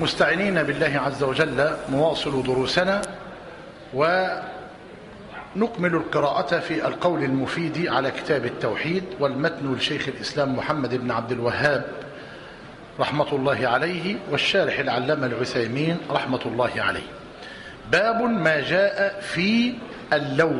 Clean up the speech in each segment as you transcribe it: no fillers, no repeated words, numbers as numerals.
مستعينين بالله عز وجل نواصل دروسنا ونكمل القراءة في القول المفيد على كتاب التوحيد والمتن لشيخ الإسلام محمد بن عبد الوهاب رحمة الله عليه والشارح العلامة العثيمين رحمة الله عليه. باب ما جاء في اللو.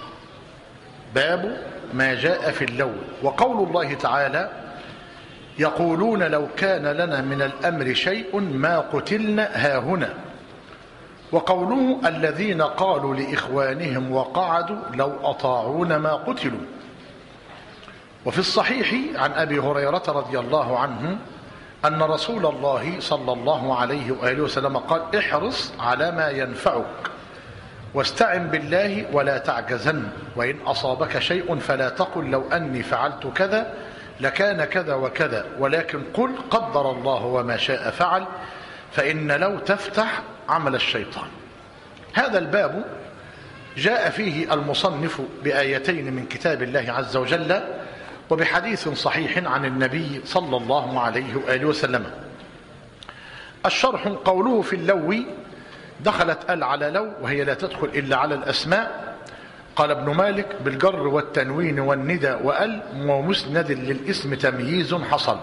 باب ما جاء في اللو. وقول الله تعالى: يقولون لو كان لنا من الأمر شيء ما قتلنا هاهنا. وقوله: الذين قالوا لإخوانهم وقعدوا لو أطاعون ما قتلوا. وفي الصحيح عن أبي هريرة رضي الله عنه أن رسول الله صلى الله عليه وآله وسلم قال: احرص على ما ينفعك واستعن بالله ولا تعجزن، وإن أصابك شيء فلا تقل لو أني فعلت كذا لكان كذا وكذا، ولكن قل قدر الله وما شاء فعل، فإن لو تفتح عمل الشيطان. هذا الباب جاء فيه المصنف بآيتين من كتاب الله عز وجل وبحديث صحيح عن النبي صلى الله عليه وآله وسلم. الشرح: قوله في اللو دخلت على لو وهي لا تدخل إلا على الأسماء. قال ابن مالك: بالجر والتنوين والندى وأل ومسند للاسم تمييز حصل،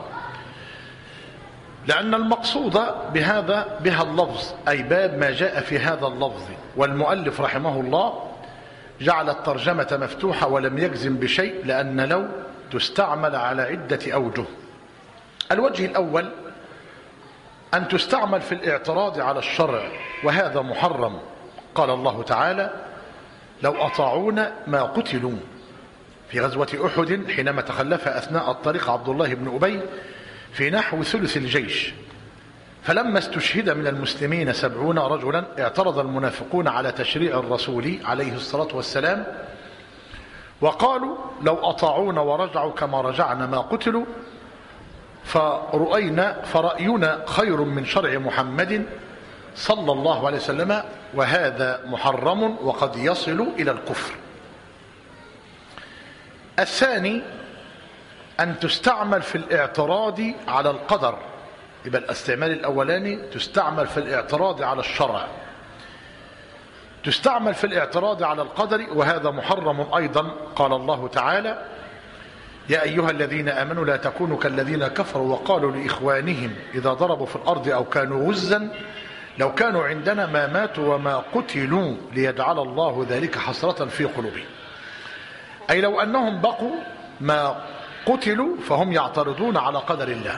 لأن المقصود بها اللفظ، أي باب ما جاء في هذا اللفظ. والمؤلف رحمه الله جعل الترجمة مفتوحة ولم يجزم بشيء، لأن لو تستعمل على عدة أوجه. الوجه الأول أن تستعمل في الاعتراض على الشرع، وهذا محرم. قال الله تعالى: لو أطاعونا ما قتلوا في غزوة أحد حينما تخلف أثناء الطريق عبد الله بن أبي في نحو ثلث الجيش، فلما استشهد من المسلمين 70 رجلا اعترض المنافقون على تشريع الرسول عليه الصلاة والسلام وقالوا: لو أطاعونا ورجعوا كما رجعنا ما قتلوا، فرأينا خير من شرع محمد صلى الله عليه وسلم، وهذا محرم وقد يصل إلى الكفر. الثاني أن تستعمل في الاعتراض على القدر. يبقى الاستعمال الأولاني تستعمل في الاعتراض على الشرع، تستعمل في الاعتراض على القدر، وهذا محرم أيضا. قال الله تعالى: يا أيها الذين آمنوا لا تكونوا كالذين كفروا وقالوا لإخوانهم إذا ضربوا في الأرض أو كانوا غزا لو كانوا عندنا ما ماتوا وما قتلوا ليجعل الله ذلك حسرة في قلوبهم. أي لو أنهم بقوا ما قتلوا فهم يعترضون على قدر الله.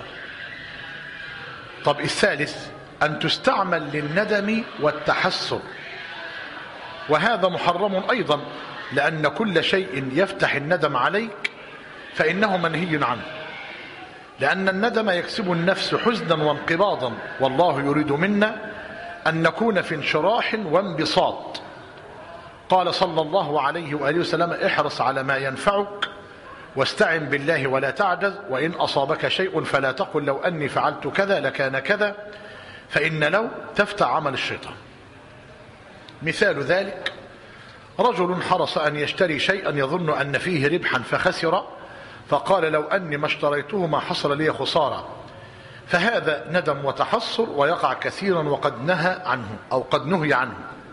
طب الثالث أن تستعمل للندم والتحسر، وهذا محرم أيضا، لأن كل شيء يفتح الندم عليك فإنه منهي عنه، لأن الندم يكسب النفس حزنا وانقباضا، والله يريد منا أن نكون في انشراح وانبساط. قال صلى الله عليه وآله وسلم: احرص على ما ينفعك واستعن بالله ولا تعجز، وإن أصابك شيء فلا تقل لو أني فعلت كذا لكان كذا، فإن لو تفتح عمل الشيطان. مثال ذلك: رجل حرص أن يشتري شيئا يظن أن فيه ربحا فخسر، فقال: لو أني ما اشتريته ما حصل لي خسارة، فهذا ندم وتحسر ويقع كثيرا وقد نهى عنه أو قد نهي عنه.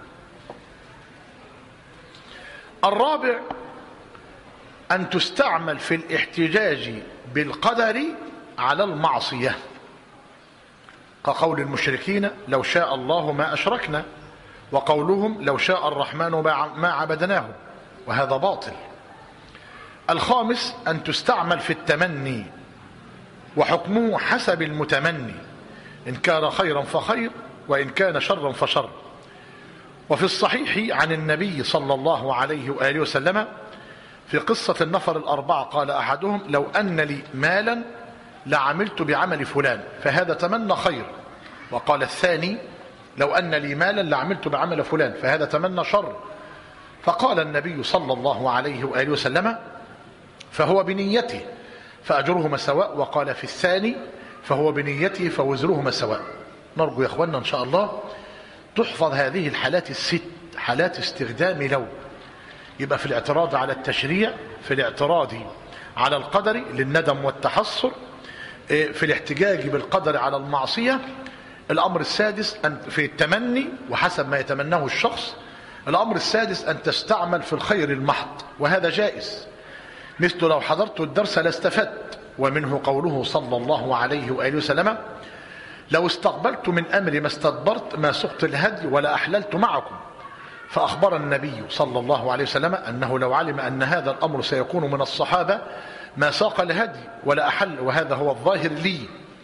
الرابع أن تستعمل في الاحتجاج بالقدر على المعصية، كقول المشركين: لو شاء الله ما أشركنا، وقولهم: لو شاء الرحمن ما عبدناه، وهذا باطل. الخامس أن تستعمل في التمني، وحكمه حسب المتمني، إن كان خيرا فخير وإن كان شرا فشر. وفي الصحيح عن النبي صلى الله عليه وآله وسلم في قصة النفر الأربعة قال أحدهم: لو أن لي مالا لعملت بعمل فلان، فهذا تمنى خير. وقال الثاني: لو أن لي مالا لعملت بعمل فلان، فهذا تمنى شر. فقال النبي صلى الله عليه وآله وسلم: فهو بنيته فأجرهما سواء. وقال في الثاني: فهو بنيته فوزرهما سواء. نرجو يا أخوانا إن شاء الله تحفظ هذه الحالات الست، حالات استخدام لو. يبقى في الاعتراض على التشريع، في الاعتراض على القدر للندم والتحسر، في الاحتجاج بالقدر على المعصية، الأمر السادس أن في التمني وحسب ما يتمناه الشخص، الأمر السادس أن تستعمل في الخير المحض، وهذا جائز، مثل لو حضرت الدرس لاستفدت. ومنه قوله صلى الله عليه وآله وسلم: لو استقبلت من أمري ما استدبرت ما سقت الهدي ولا أحللت معكم. فأخبر النبي صلى الله عليه وسلم أنه لو علم أن هذا الأمر سيكون من الصحابة ما ساق الهدي ولا أحل، وهذا هو الظاهر لي.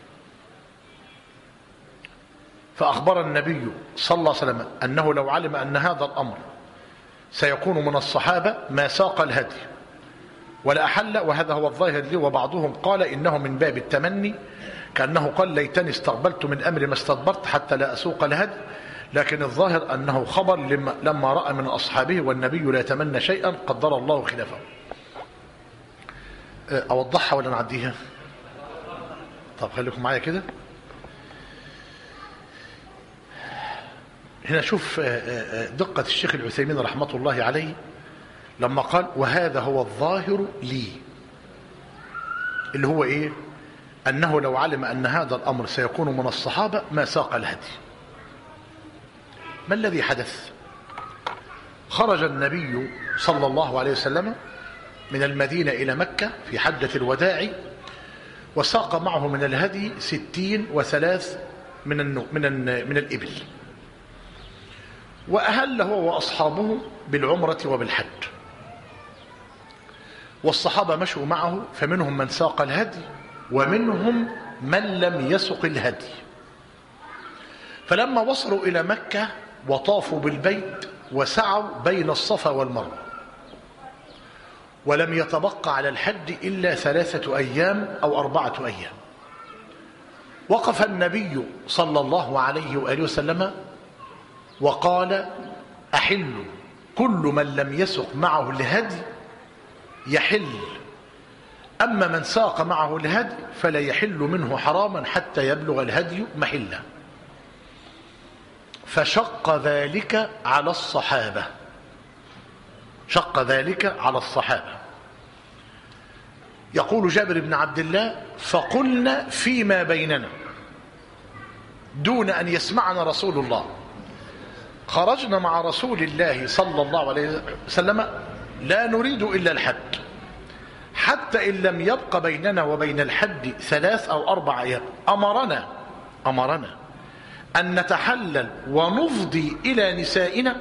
فأخبر النبي صلى الله عليه وسلم أنه لو علم أن هذا الأمر سيكون من الصحابة ما ساق الهدي ولا أحل، وهذا هو الظاهر لي. وبعضهم قال إنه من باب التمني، كأنه قال: ليتني استقبلت من أمري ما استدبرت حتى لا أسوق الهدي. لكن الظاهر أنه خبر لما رأى من أصحابه، والنبي لا يتمنى شيئا قدر الله خلافه. أوضحها ولا نعديها؟ طب خليكم معايا كده. هنا شوف دقة الشيخ العثيمين رحمة الله عليه لما قال: وهذا هو الظاهر لي، اللي هو إيه؟ أنه لو علم أن هذا الأمر سيكون من الصحابة ما ساق الهدي. ما الذي حدث؟ خرج النبي صلى الله عليه وسلم من المدينة إلى مكة في حجة الوداع، وساق معه من الهدي 63 من الإبل، وأهل هو وأصحابه بالعمرة وبالحج. والصحابة مشوا معه، فمنهم من ساق الهدي ومنهم من لم يسق الهدي. فلما وصلوا إلى مكة وطافوا بالبيت وسعوا بين الصفا والمروة، ولم يتبقى على الحج إلا 3 أيام أو 4 أيام، وقف النبي صلى الله عليه وآله وسلم وقال: أحل كل من لم يسق معه الهدي يحل، أما من ساق معه الهدي فلا يحل منه حراما حتى يبلغ الهدي محله. فشق ذلك على الصحابة، شق ذلك على الصحابة. يقول جابر بن عبد الله: فقلنا فيما بيننا دون أن يسمعنا رسول الله، خرجنا مع رسول الله صلى الله عليه وسلم لا نريد إلا الحج، حتى إن لم يبق بيننا وبين الحج 3 أو 4 أيام أمرنا أن نتحلل ونفضي إلى نسائنا،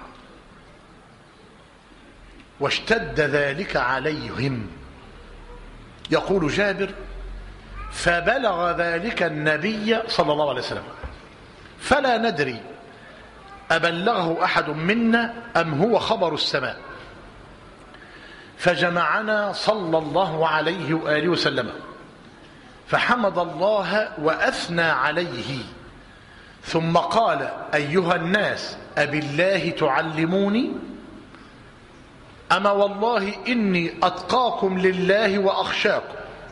واشتد ذلك عليهم. يقول جابر: فبلغ ذلك النبي صلى الله عليه وسلم، فلا ندري أبلغه أحد منا أم هو خبر السماء، فجمعنا صلى الله عليه وآله وسلم فحمد الله وأثنى عليه، ثم قال: أيها الناس أبالله تعلموني؟ أما والله إني أتقاكم لله وأخشاكم،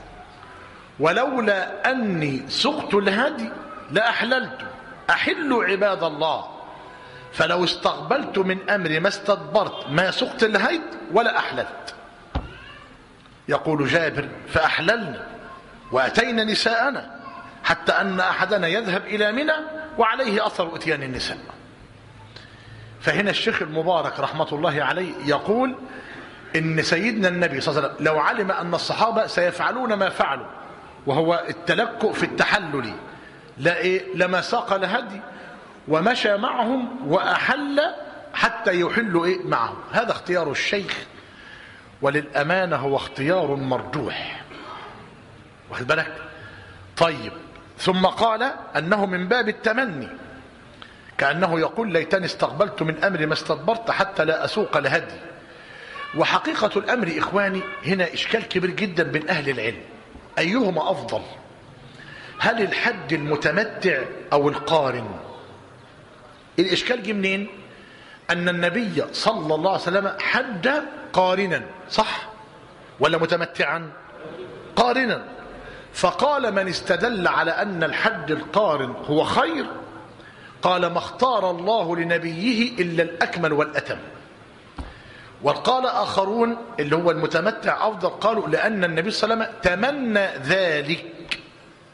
ولولا أني سقت الهدي لأحللت. أحلوا عباد الله، فلو استقبلت من أمري ما استدبرت ما سقت الهدي ولا أحللت. يقول جابر: فأحللنا وأتينا نساءنا، حتى أن أحدنا يذهب إلى منى وعليه أثر أتيان النساء. فهنا الشيخ المبارك رحمة الله عليه يقول إن سيدنا النبي صلى الله عليه وسلم لو علم أن الصحابة سيفعلون ما فعلوا، وهو التلكؤ في التحلل، لما ساق الهدي ومشى معهم وأحل حتى يحلوا معهم. هذا اختيار الشيخ، وللأمانة هو اختيار مرجوح، واخد بالك؟ طيب، ثم قال أنه من باب التمني، كأنه يقول: ليتني استقبلت من أمري ما استدبرت حتى لا أسوق الهدي. وحقيقة الأمر إخواني هنا إشكال كبير جدا بين أهل العلم، أيهما أفضل؟ هل الحج المتمتع أو القارن؟ الإشكال جه منين؟ أن النبي صلى الله عليه وسلم حج قارنا، صح ولا متمتعا؟ قارنا. فقال من استدل على أن الحج القارن هو خير، قال: ما اختار الله لنبيه إلا الأكمل والأتم. وقال آخرون اللي هو المتمتع أفضل، قالوا لأن النبي صلى الله عليه وسلم تمنى ذلك،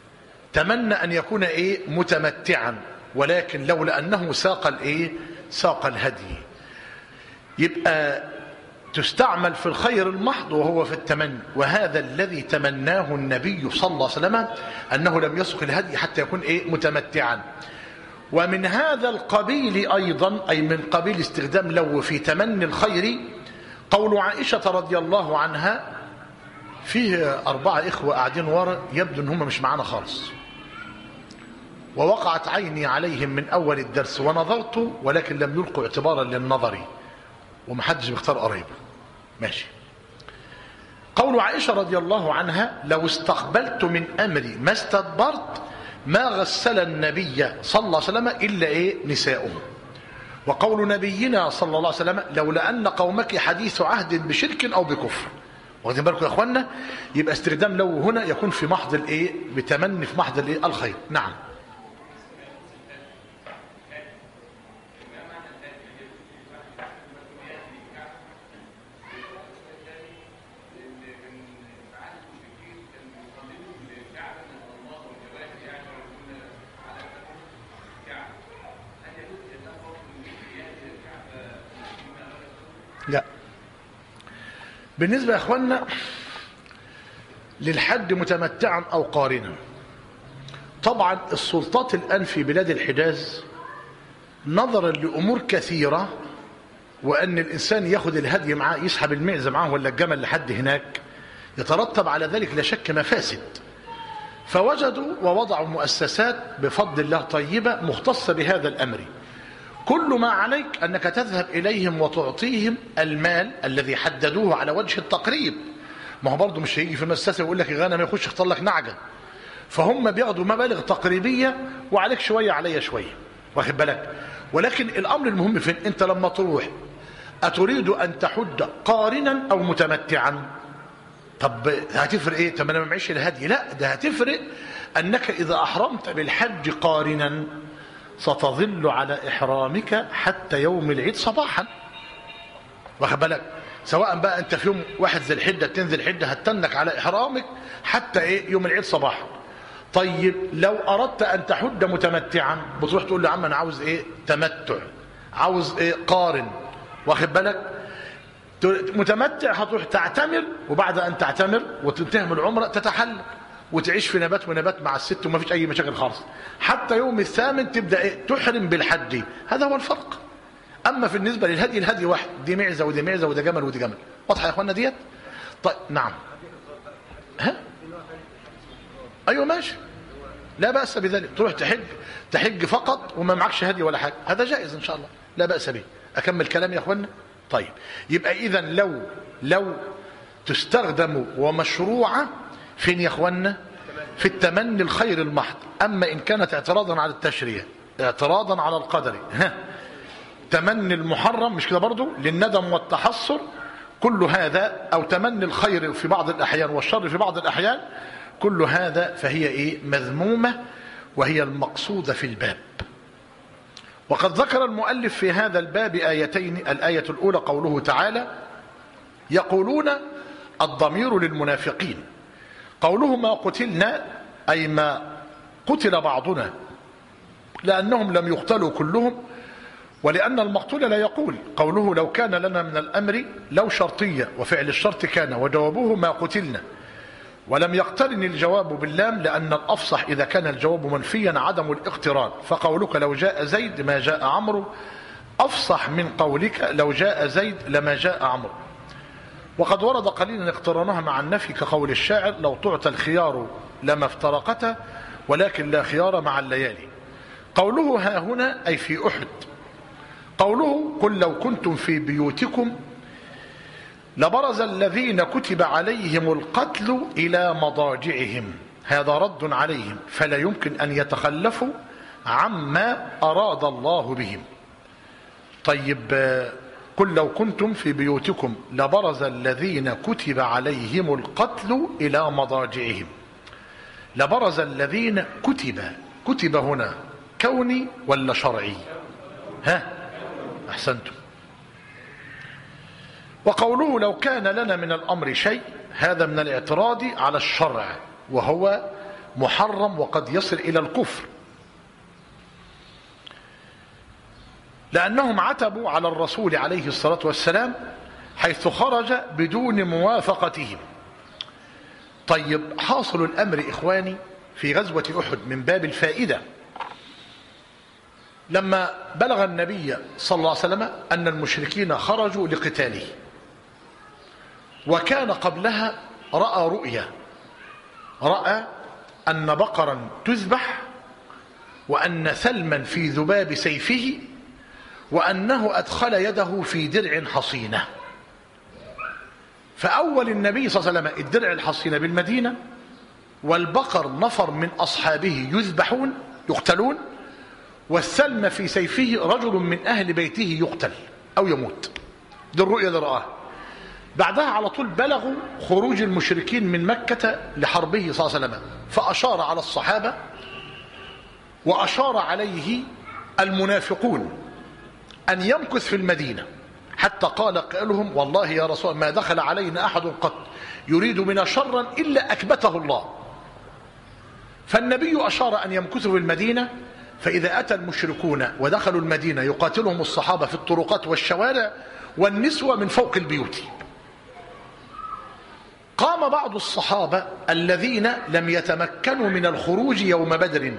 تمنى أن يكون متمتعا، ولكن لولا أنه ساق الهدي، يبقى تستعمل في الخير المحض وهو في التمني. وهذا الذي تمناه النبي صلى الله عليه وسلم، أنه لم يسق الهدي حتى يكون متمتعا. ومن هذا القبيل أيضا، أي من قبيل استخدام لو في تمني الخير، قول عائشة رضي الله عنها: فيه 4 إخوة قاعدين ورا يبدو أن هم مش معانا خالص، ووقعت عيني عليهم من أول الدرس ونظرت ولكن لم يلقوا اعتبارا للنظر، ومحدش بيختار قريب. ماشي. قول عائشة رضي الله عنها: لو استقبلت من أمري ما استدبرت ما غسل النبي صلى الله عليه وسلم إلا نساؤه. وقول نبينا صلى الله عليه وسلم: لولا أن قومك حديث عهد بشرك أو بكفر. واخدين بالكم يا اخوانا؟ يبقى استخدام لو هنا يكون في محض بتمني في محض الخير. نعم. لا، بالنسبة يا اخوانا للحج متمتعا او قارنا، طبعا السلطات الان في بلاد الحجاز نظرا لامور كثيرة، وان الانسان ياخد الهدي معاه، يسحب المعزة معاه ولا الجمل لحد هناك، يترتب على ذلك لا شك مفاسد. فوجدوا ووضعوا مؤسسات بفضل الله طيبة مختصة بهذا الامر. كل ما عليك أنك تذهب إليهم وتعطيهم المال الذي حددوه على وجه التقريب. ما هو برضه مش هيجي في المؤسسة ويقول لك يا غنم يخش يختار لك نعجة، فهم بياخدوا مبالغ تقريبية وعليك شوية عليا شوية، واخد بالك. ولكن الأمر المهم فين؟ أنت لما تروح أتريد أن تحج قارنا أو متمتعا؟ طب هتفرق طب أنا ما معيش الهدي. لا، ده هتفرق أنك إذا أحرمت بالحج قارنا ستظل على إحرامك حتى يوم العيد صباحا، واخد بالك. سواء بقى أنت في يوم 1 ذي الحجة 2 ذي الحجة هتتنك على إحرامك حتى يوم العيد صباحا. طيب لو أردت أن تحج متمتعا بتروح تقول له يا عم أنا عاوز تمتع، عاوز قارن، واخد بالك. متمتع هتروح تعتمر، وبعد أن تعتمر وتنتهي من العمرة تتحلل وتعيش في نبات ونبات مع الست وما فيش أي مشاكل خالص، حتى يوم الثامن تبدأ تحرم بالحج. هذا هو الفرق. أما في النسبة للهدي، الهدي واحد، دي معزة ودي معزة وده جمل ودي جمل. واضحة يا أخوانا ديت؟ طيب نعم. أيوة ماشي، لا بأس بذلك. تروح تحج فقط وما معكش هدي ولا حاجة، هذا جائز إن شاء الله، لا بأس به. أكمل كلام يا أخوانا؟ طيب يبقى إذن لو تستخدم ومشروعة فين يا اخوانا؟ في التمني الخير المحض. اما ان كانت اعتراضا على التشريع، اعتراضا على القدر، تمني المحرم، مش كده برضو، للندم والتحسر، كل هذا، او تمني الخير في بعض الاحيان والشر في بعض الاحيان، كل هذا فهي مذمومة، وهي المقصودة في الباب. وقد ذكر المؤلف في هذا الباب آيتين. الآية الأولى قوله تعالى: يقولون، الضمير للمنافقين. قوله ما قتلنا أي ما قتل بعضنا، لأنهم لم يقتلوا كلهم، ولأن المقتول لا يقول. قوله لو كان لنا من الأمر، لو شرطية وفعل الشرط كان، وجوابه ما قتلنا، ولم يقترن الجواب باللام، لأن الأفصح إذا كان الجواب منفيا عدم الاقتران. فقولك لو جاء زيد ما جاء عمرو أفصح من قولك لو جاء زيد لما جاء عمرو. وقد ورد قليلا اقترانها مع النفي، كقول الشاعر: لو تعطى الخيار لما افترقتا، ولكن لا خيار مع الليالي. قوله ها هنا أي في أحد. قوله قل لو كنتم في بيوتكم لبرز الذين كتب عليهم القتل إلى مضاجعهم، هذا رد عليهم، فلا يمكن أن يتخلفوا عما أراد الله بهم. طيب قل لو كنتم في بيوتكم لبرز الذين كتب عليهم القتل إلى مضاجعهم. لبرز الذين كتب هنا كوني ولا شرعي؟ أحسنتم. وقوله لو كان لنا من الأمر شيء، هذا من الاعتراض على الشرع، وهو محرم وقد يصل إلى الكفر، لأنهم عتبوا على الرسول عليه الصلاة والسلام حيث خرج بدون موافقتهم. طيب، حاصل الأمر إخواني في غزوة أحد من باب الفائدة، لما بلغ النبي صلى الله عليه وسلم أن المشركين خرجوا لقتاله، وكان قبلها رأى رؤيا، رأى أن بقرا تذبح، وأن سلما في ذباب سيفه، وأنه أدخل يده في درع حصينة. فأول النبي صلى الله عليه وسلم الدرع الحصينة بالمدينة، والبقر نفر من أصحابه يذبحون يقتلون، والسلم في سيفه رجل من أهل بيته يقتل أو يموت. دي الرؤية اللي رآها. بعدها على طول بلغوا خروج المشركين من مكة لحربه صلى الله عليه وسلم، فأشار على الصحابة وأشار عليه المنافقون أن يمكث في المدينة، حتى قال قائلهم: والله يا رسول ما دخل علينا أحد قط يريد من شرا إلا أكبته الله. فالنبي أشار أن يمكثوا في المدينة، فإذا أتى المشركون ودخلوا المدينة يقاتلهم الصحابة في الطرقات والشوارع والنسوة من فوق البيوت. قام بعض الصحابة الذين لم يتمكنوا من الخروج يوم بدر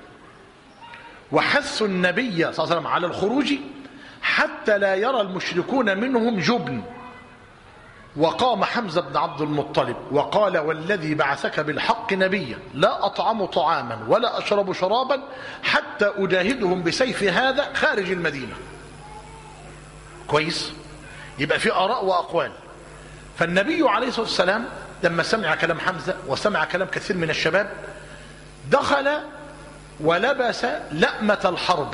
وحثوا النبي صلى الله عليه وسلم على الخروج حتى لا يرى المشركون منهم جبن. وقام حمزة بن عبد المطلب وقال: والذي بعثك بالحق نبيا لا أطعم طعاما ولا أشرب شرابا حتى أجاهدهم بسيف هذا خارج المدينة. كويس؟ يبقى في آراء وأقوال. فالنبي عليه الصلاة والسلام لما سمع كلام حمزة وسمع كلام كثير من الشباب دخل ولبس لأمة الحرب.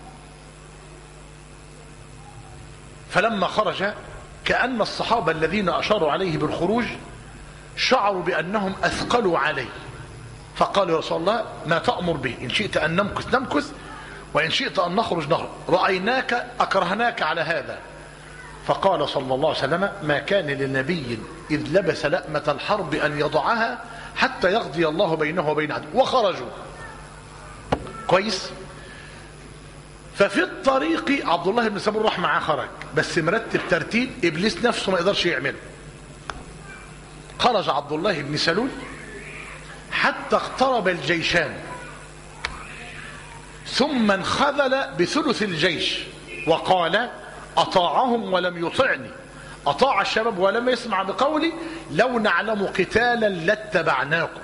فلما خرج كأن الصحابة الذين أشاروا عليه بالخروج شعروا بأنهم أثقلوا عليه، فقال: يا رسول الله ما تأمر به؟ إن شئت أن نمكث نمكث، وإن شئت أن نخرج نخرج، رأيناك أكرهناك على هذا. فقال صلى الله عليه وسلم: ما كان لنبي إذ لبس لأمة الحرب أن يضعها حتى يقضي الله بينه وبين عدو. وخرجوا. كويس؟ ففي الطريق عبد الله بن سلول راح معاه، خرج بس مرتب ترتيب إبليس نفسه ما يقدرش يعمله. خرج عبد الله بن سلول حتى اقترب الجيشان، ثم انخذل بثلث الجيش وقال: أطاعهم ولم يطعني، أطاع الشباب ولم يسمع بقولي، لو نعلم قتالا لاتبعناكم.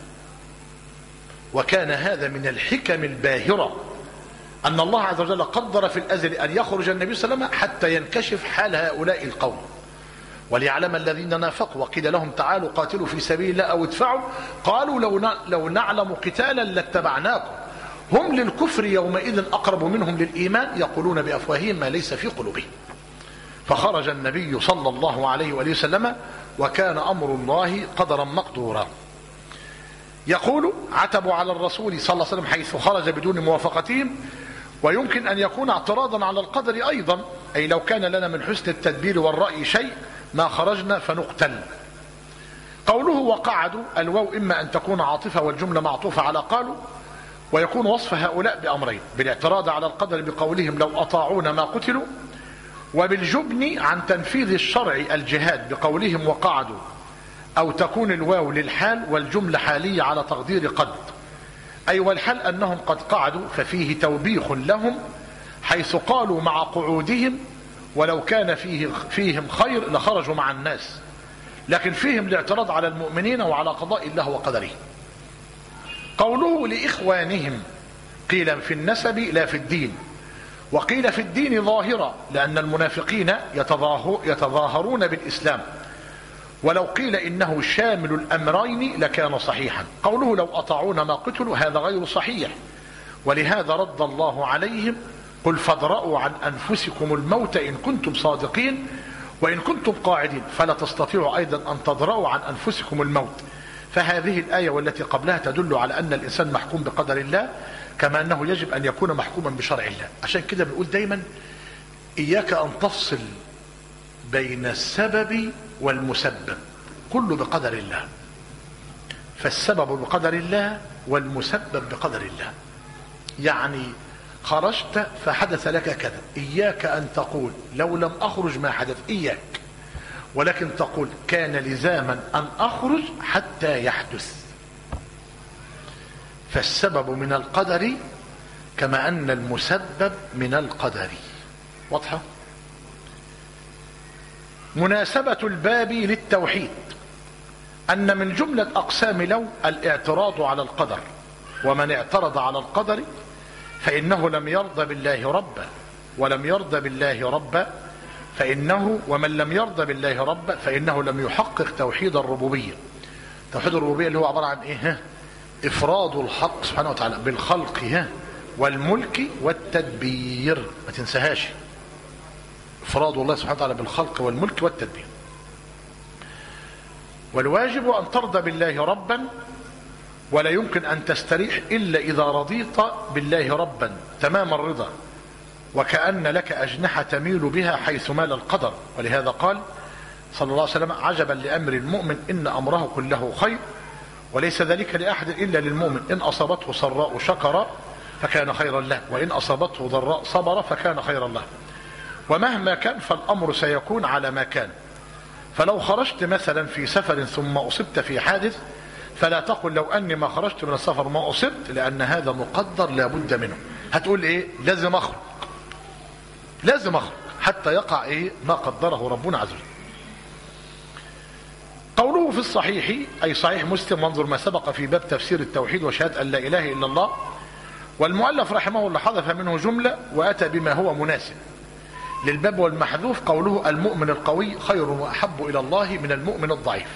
وكان هذا من الحكم الباهرة أن الله عز وجل قدر في الأزل أن يخرج النبي صلى الله عليه وسلم حتى ينكشف حال هؤلاء القوم، وليعلم الذين نافقوا وقيل لهم تعالوا قاتلوا في سبيل الله أو ادفعوا قالوا لو نعلم قتالا لاتبعناكم. هم للكفر يومئذ أقرب منهم للإيمان، يقولون بأفواههم ما ليس في قلوبهم. فخرج النبي صلى الله عليه وآله وسلم وكان أمر الله قدرا مقدورا. يقول: عتبوا على الرسول صلى الله عليه وسلم حيث خرج بدون موافقتهم. ويمكن أن يكون اعتراضا على القدر أيضا، أي لو كان لنا من حسن التدبير والرأي شيء ما خرجنا فنقتل. قوله وقعدوا، الواو إما أن تكون عاطفة والجملة معطوفة على قالوا، ويكون وصف هؤلاء بأمرين: بالاعتراض على القدر بقولهم لو أطاعونا ما قتلوا، وبالجبن عن تنفيذ الشرع الجهاد بقولهم وقعدوا، أو تكون الواو للحال والجملة حالية على تقدير قد، أي والحال أنهم قد قعدوا، ففيه توبيخ لهم حيث قالوا مع قعودهم ولو كان فيهم خير لخرجوا مع الناس، لكن فيهم الاعتراض على المؤمنين وعلى قضاء الله وقدره. قوله لإخوانهم قيل في النسب لا في الدين، وقيل في الدين ظاهرة لأن المنافقين يتظاهرون بالإسلام، ولو قيل إنه شامل الأمرين لكان صحيحا. قوله لو أطاعون ما قتلوا هذا غير صحيح، ولهذا رد الله عليهم: قل فادرءوا عن أنفسكم الموت إن كنتم صادقين، وإن كنتم قاعدين فلا تستطيعوا أيضا أن تدرؤوا عن أنفسكم الموت. فهذه الآية والتي قبلها تدل على أن الإنسان محكوم بقدر الله، كما أنه يجب أن يكون محكوما بشرع الله. عشان كده بنقول دايما إياك أن تفصل بين السبب والمسبب، كله بقدر الله. فالسبب بقدر الله والمسبب بقدر الله. يعني خرجت فحدث لك كذا، إياك أن تقول لو لم أخرج ما حدث، إياك، ولكن تقول كان لزاما أن أخرج حتى يحدث. فالسبب من القدر كما أن المسبب من القدر. واضحة؟ مناسبة الباب للتوحيد أن من جملة أقسام لو الاعتراض على القدر، ومن اعترض على القدر فإنه لم يرضى بالله ربا، ولم يرضى بالله ربا فإنه، ومن لم يرضى بالله ربا فإنه لم يحقق توحيد الربوبية. توحيد الربوبية اللي هو عبارة عن إيه؟ إفراد الحق سبحانه وتعالى بالخلق والملك والتدبير، ما تنساهاش، إفراد الله سبحانه وتعالى بالخلق والملك والتدبير. والواجب أن ترضى بالله ربا، ولا يمكن أن تستريح إلا إذا رضيت بالله ربا تمام الرضا، وكأن لك أجنحة تميل بها حيث مال القدر. ولهذا قال صلى الله عليه وسلم: عجبا لأمر المؤمن إن أمره كله خير وليس ذلك لأحد إلا للمؤمن، إن أصابته سراء شكر فكان خيرا له، وإن أصابته ضراء صبر فكان خيرا له، ومهما كان فالأمر سيكون على ما كان. فلو خرجت مثلا في سفر ثم أصبت في حادث فلا تقل لو أني ما خرجت من السفر ما أصبت، لأن هذا مقدر لا بد منه. هتقول إيه؟ لازم أخرج، لازم أخرج حتى يقع إيه؟ ما قدره ربنا عز وجل. قوله في الصحيح أي صحيح مسلم، وانظر ما سبق في باب تفسير التوحيد وشهادة أن لا إله إلا الله، والمؤلف رحمه الله حذف منه جملة وأتى بما هو مناسب للباب، والمحذوف قوله: المؤمن القوي خير وأحب إلى الله من المؤمن الضعيف،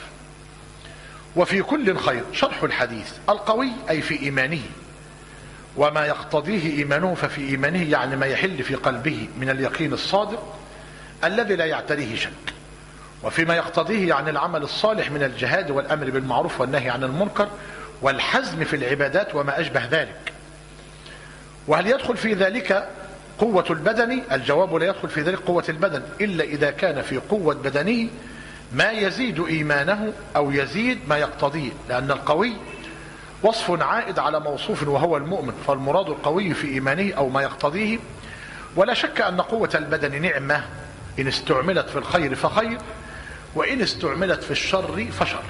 وفي كل خير. شرح الحديث: القوي أي في إيمانه وما يقتضيه إيمانه، ففي إيمانه يعني ما يحل في قلبه من اليقين الصادق الذي لا يعتريه شك، وفيما يقتضيه يعني العمل الصالح من الجهاد والأمر بالمعروف والنهي عن المنكر والحزم في العبادات وما أشبه ذلك. وهل يدخل في ذلك قوة البدن؟ الجواب: لا يدخل في ذلك قوة البدن إلا إذا كان في قوة بدنه ما يزيد إيمانه أو يزيد ما يقتضيه، لأن القوي وصف عائد على موصوف وهو المؤمن، فالمراد القوي في إيمانه أو ما يقتضيه. ولا شك أن قوة البدن نعمة إن استعملت في الخير فخير، وإن استعملت في الشر فشر.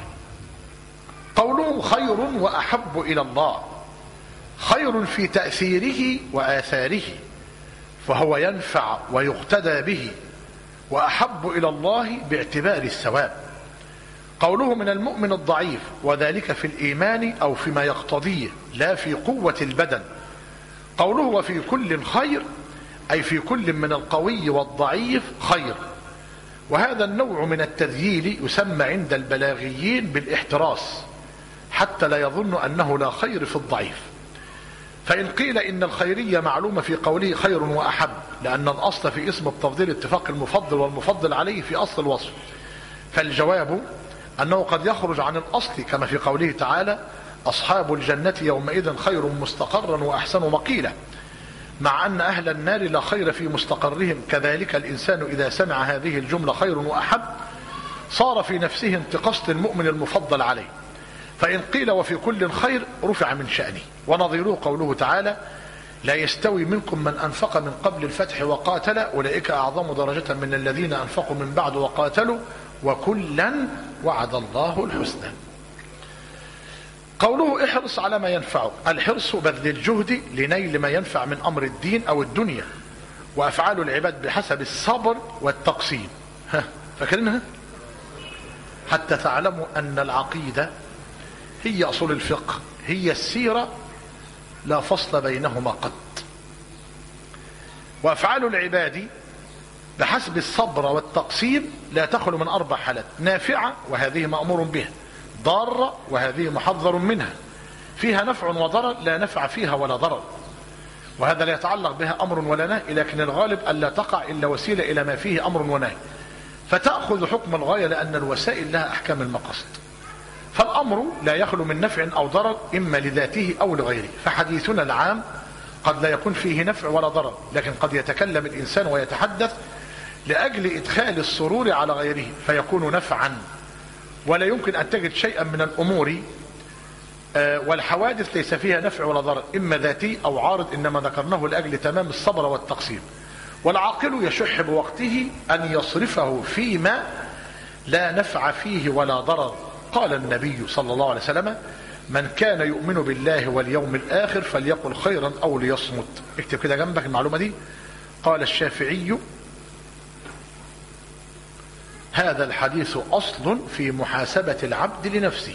قوله خير وأحب إلى الله: خير في تأثيره وآثاره، فهو ينفع ويقتدى به، وأحب إلى الله باعتبار الثواب. قوله من المؤمن الضعيف، وذلك في الإيمان أو فيما يقتضيه لا في قوة البدن. قوله وفي كل خير أي في كل من القوي والضعيف خير، وهذا النوع من التذييل يسمى عند البلاغيين بالاحتراس، حتى لا يظن أنه لا خير في الضعيف. فإن قيل إن الخيرية معلومة في قوله خير وأحب، لأن الأصل في اسم التفضيل اتفاق المفضل والمفضل عليه في أصل الوصف، فالجواب أنه قد يخرج عن الأصل، كما في قوله تعالى: أصحاب الجنة يومئذ خير مستقرا وأحسن مقيلا، مع أن أهل النار لا خير في مستقرهم. كذلك الإنسان إذا سمع هذه الجملة خير وأحب صار في نفسه انتقاص للمؤمن المفضل عليه. فإن قيل وفي كل خير رفع من شأنه. ونظيره قوله تعالى: لا يستوي منكم من أنفق من قبل الفتح وقاتل أولئك أعظم درجة من الذين أنفقوا من بعد وقاتلوا وكلا وعد الله الحسنى. قوله احرص على ما ينفعك، الحرص بذل الجهد لنيل ما ينفع من أمر الدين أو الدنيا، وأفعال العباد بحسب الصبر والتقسيم. فاكرينها؟ حتى تعلموا أن العقيدة هي أصول الفقه، هي السيرة، لا فصل بينهما قط. وأفعال العباد بحسب الصبر والتقسيم لا تخلو من 4 حالات: نافعة وهذه مأمور بها، ضارة وهذه محذر منها، فيها نفع وضرر لا نفع فيها ولا ضرر، وهذا لا يتعلق بها أمر ولا نهي، لكن الغالب ألا تقع إلا وسيلة إلى ما فيه أمر ونهي، فتأخذ حكم الغاية لأن الوسائل لها أحكام المقاصد. فالأمر لا يخلو من نفع أو ضرر إما لذاته أو لغيره. فحديثنا العام قد لا يكون فيه نفع ولا ضرر، لكن قد يتكلم الإنسان ويتحدث لأجل إدخال السرور على غيره فيكون نفعا. ولا يمكن أن تجد شيئا من الأمور والحوادث ليس فيها نفع ولا ضرر إما ذاتي أو عارض، إنما ذكرناه لأجل تمام الصبر والتقسيم. والعاقل يشح بوقته أن يصرفه فيما لا نفع فيه ولا ضرر. قال النبي صلى الله عليه وسلم: من كان يؤمن بالله واليوم الآخر فليقل خيرا أو ليصمت. اكتب كده جنبك المعلومة دي. قال الشافعي: هذا الحديث أصل في محاسبة العبد لنفسه.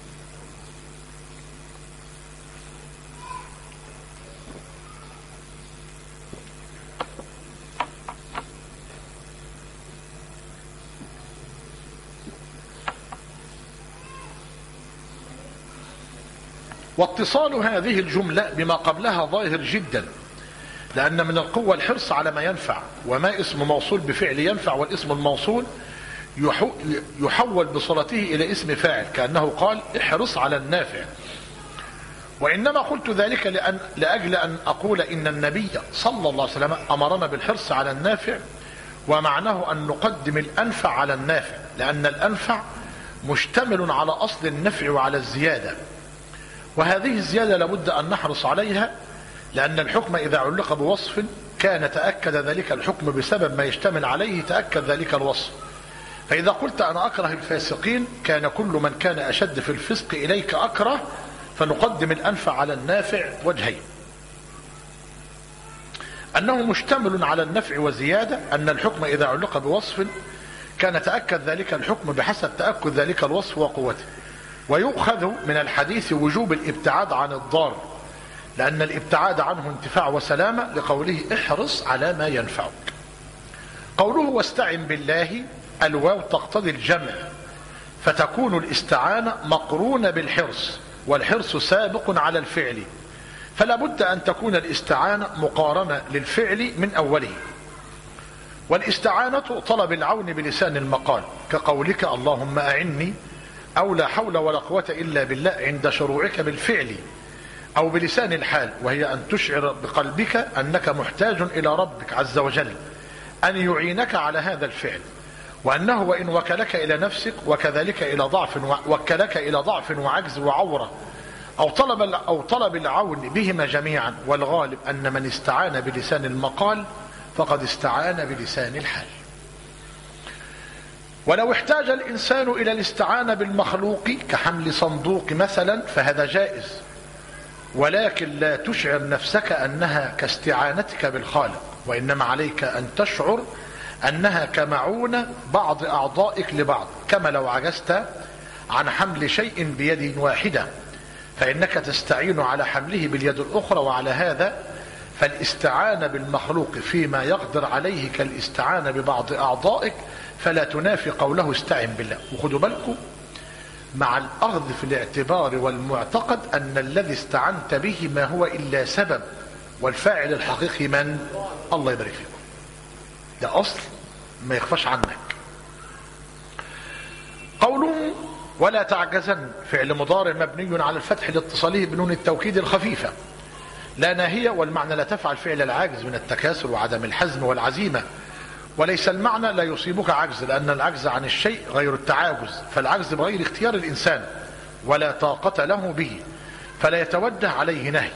واتصال هذه الجملة بما قبلها ظاهر جدا، لأن من القوة الحرص على ما ينفع، وما اسم موصول بفعل ينفع، والاسم الموصول يحول بصلته إلى اسم فاعل، كأنه قال: احرص على النافع. وإنما قلت ذلك لأجل أن أقول إن النبي صلى الله عليه وسلم أمرنا بالحرص على النافع، ومعناه أن نقدم الأنفع على النافع، لأن الأنفع مشتمل على أصل النفع وعلى الزيادة، وهذه الزيادة لابد أن نحرص عليها، لأن الحكم إذا علق بوصف كان تأكد ذلك الحكم بسبب ما يشتمل عليه تأكد ذلك الوصف. فإذا قلت أنا أكره الفاسقين، كان كل من كان أشد في الفسق إليك أكره، فنقدم الأنفع على النافع وجهين: أنه مشتمل على النفع وزيادة، أن الحكم إذا علق بوصف كان تأكد ذلك الحكم بحسب تأكد ذلك الوصف وقوته. ويؤخذ من الحديث وجوب الابتعاد عن الضار، لأن الابتعاد عنه انتفاع وسلامة، لقوله: احرص على ما ينفعك. قوله: واستعن بالله، الواو تقتضي الجمع، فتكون الاستعانة مقرونة بالحرص، والحرص سابق على الفعل، فلا بد أن تكون الاستعانة مقارنة للفعل من أوله. والاستعانة طلب العون بلسان المقال، كقولك: اللهم أعني، أو لا حول ولا قوة إلا بالله، عند شروعك بالفعل، أو بلسان الحال، وهي أن تشعر بقلبك أنك محتاج إلى ربك عز وجل أن يعينك على هذا الفعل، وأنه وإن وكلك إلى نفسك وكذلك إلى ضعف وعجز وعورة، أو طلب العون بهما جميعا. والغالب أن من استعان بلسان المقال فقد استعان بلسان الحال. ولو احتاج الإنسان إلى الاستعانة بالمخلوق كحمل صندوق مثلا فهذا جائز، ولكن لا تشعر نفسك أنها كاستعانتك بالخالق، وإنما عليك أن تشعر أنها كمعونة بعض أعضائك لبعض، كما لو عجزت عن حمل شيء بيد واحدة فإنك تستعين على حمله باليد الأخرى. وعلى هذا فالاستعانة بالمخلوق فيما يقدر عليه كالاستعانة ببعض أعضائك، فلا تنافي قوله استعن بالله. وخذوا بالكم مع الأخذ في الاعتبار والمعتقد أن الذي استعنت به ما هو إلا سبب، والفاعل الحقيقي من؟ الله يبارك فيكم. ده أصل ما يخفش عنك. قوله: ولا تعجزن، فعل مضارع مبني على الفتح لاتصاله بنون التوكيد الخفيفة، لا ناهية، والمعنى لا تفعل فعل العاجز من التكاسل وعدم الحزم والعزيمة. وليس المعنى لا يصيبك عجز، لأن العجز عن الشيء غير التعاجز، فالعجز بغير اختيار الإنسان ولا طاقة له به، فلا يتوجه عليه نهي.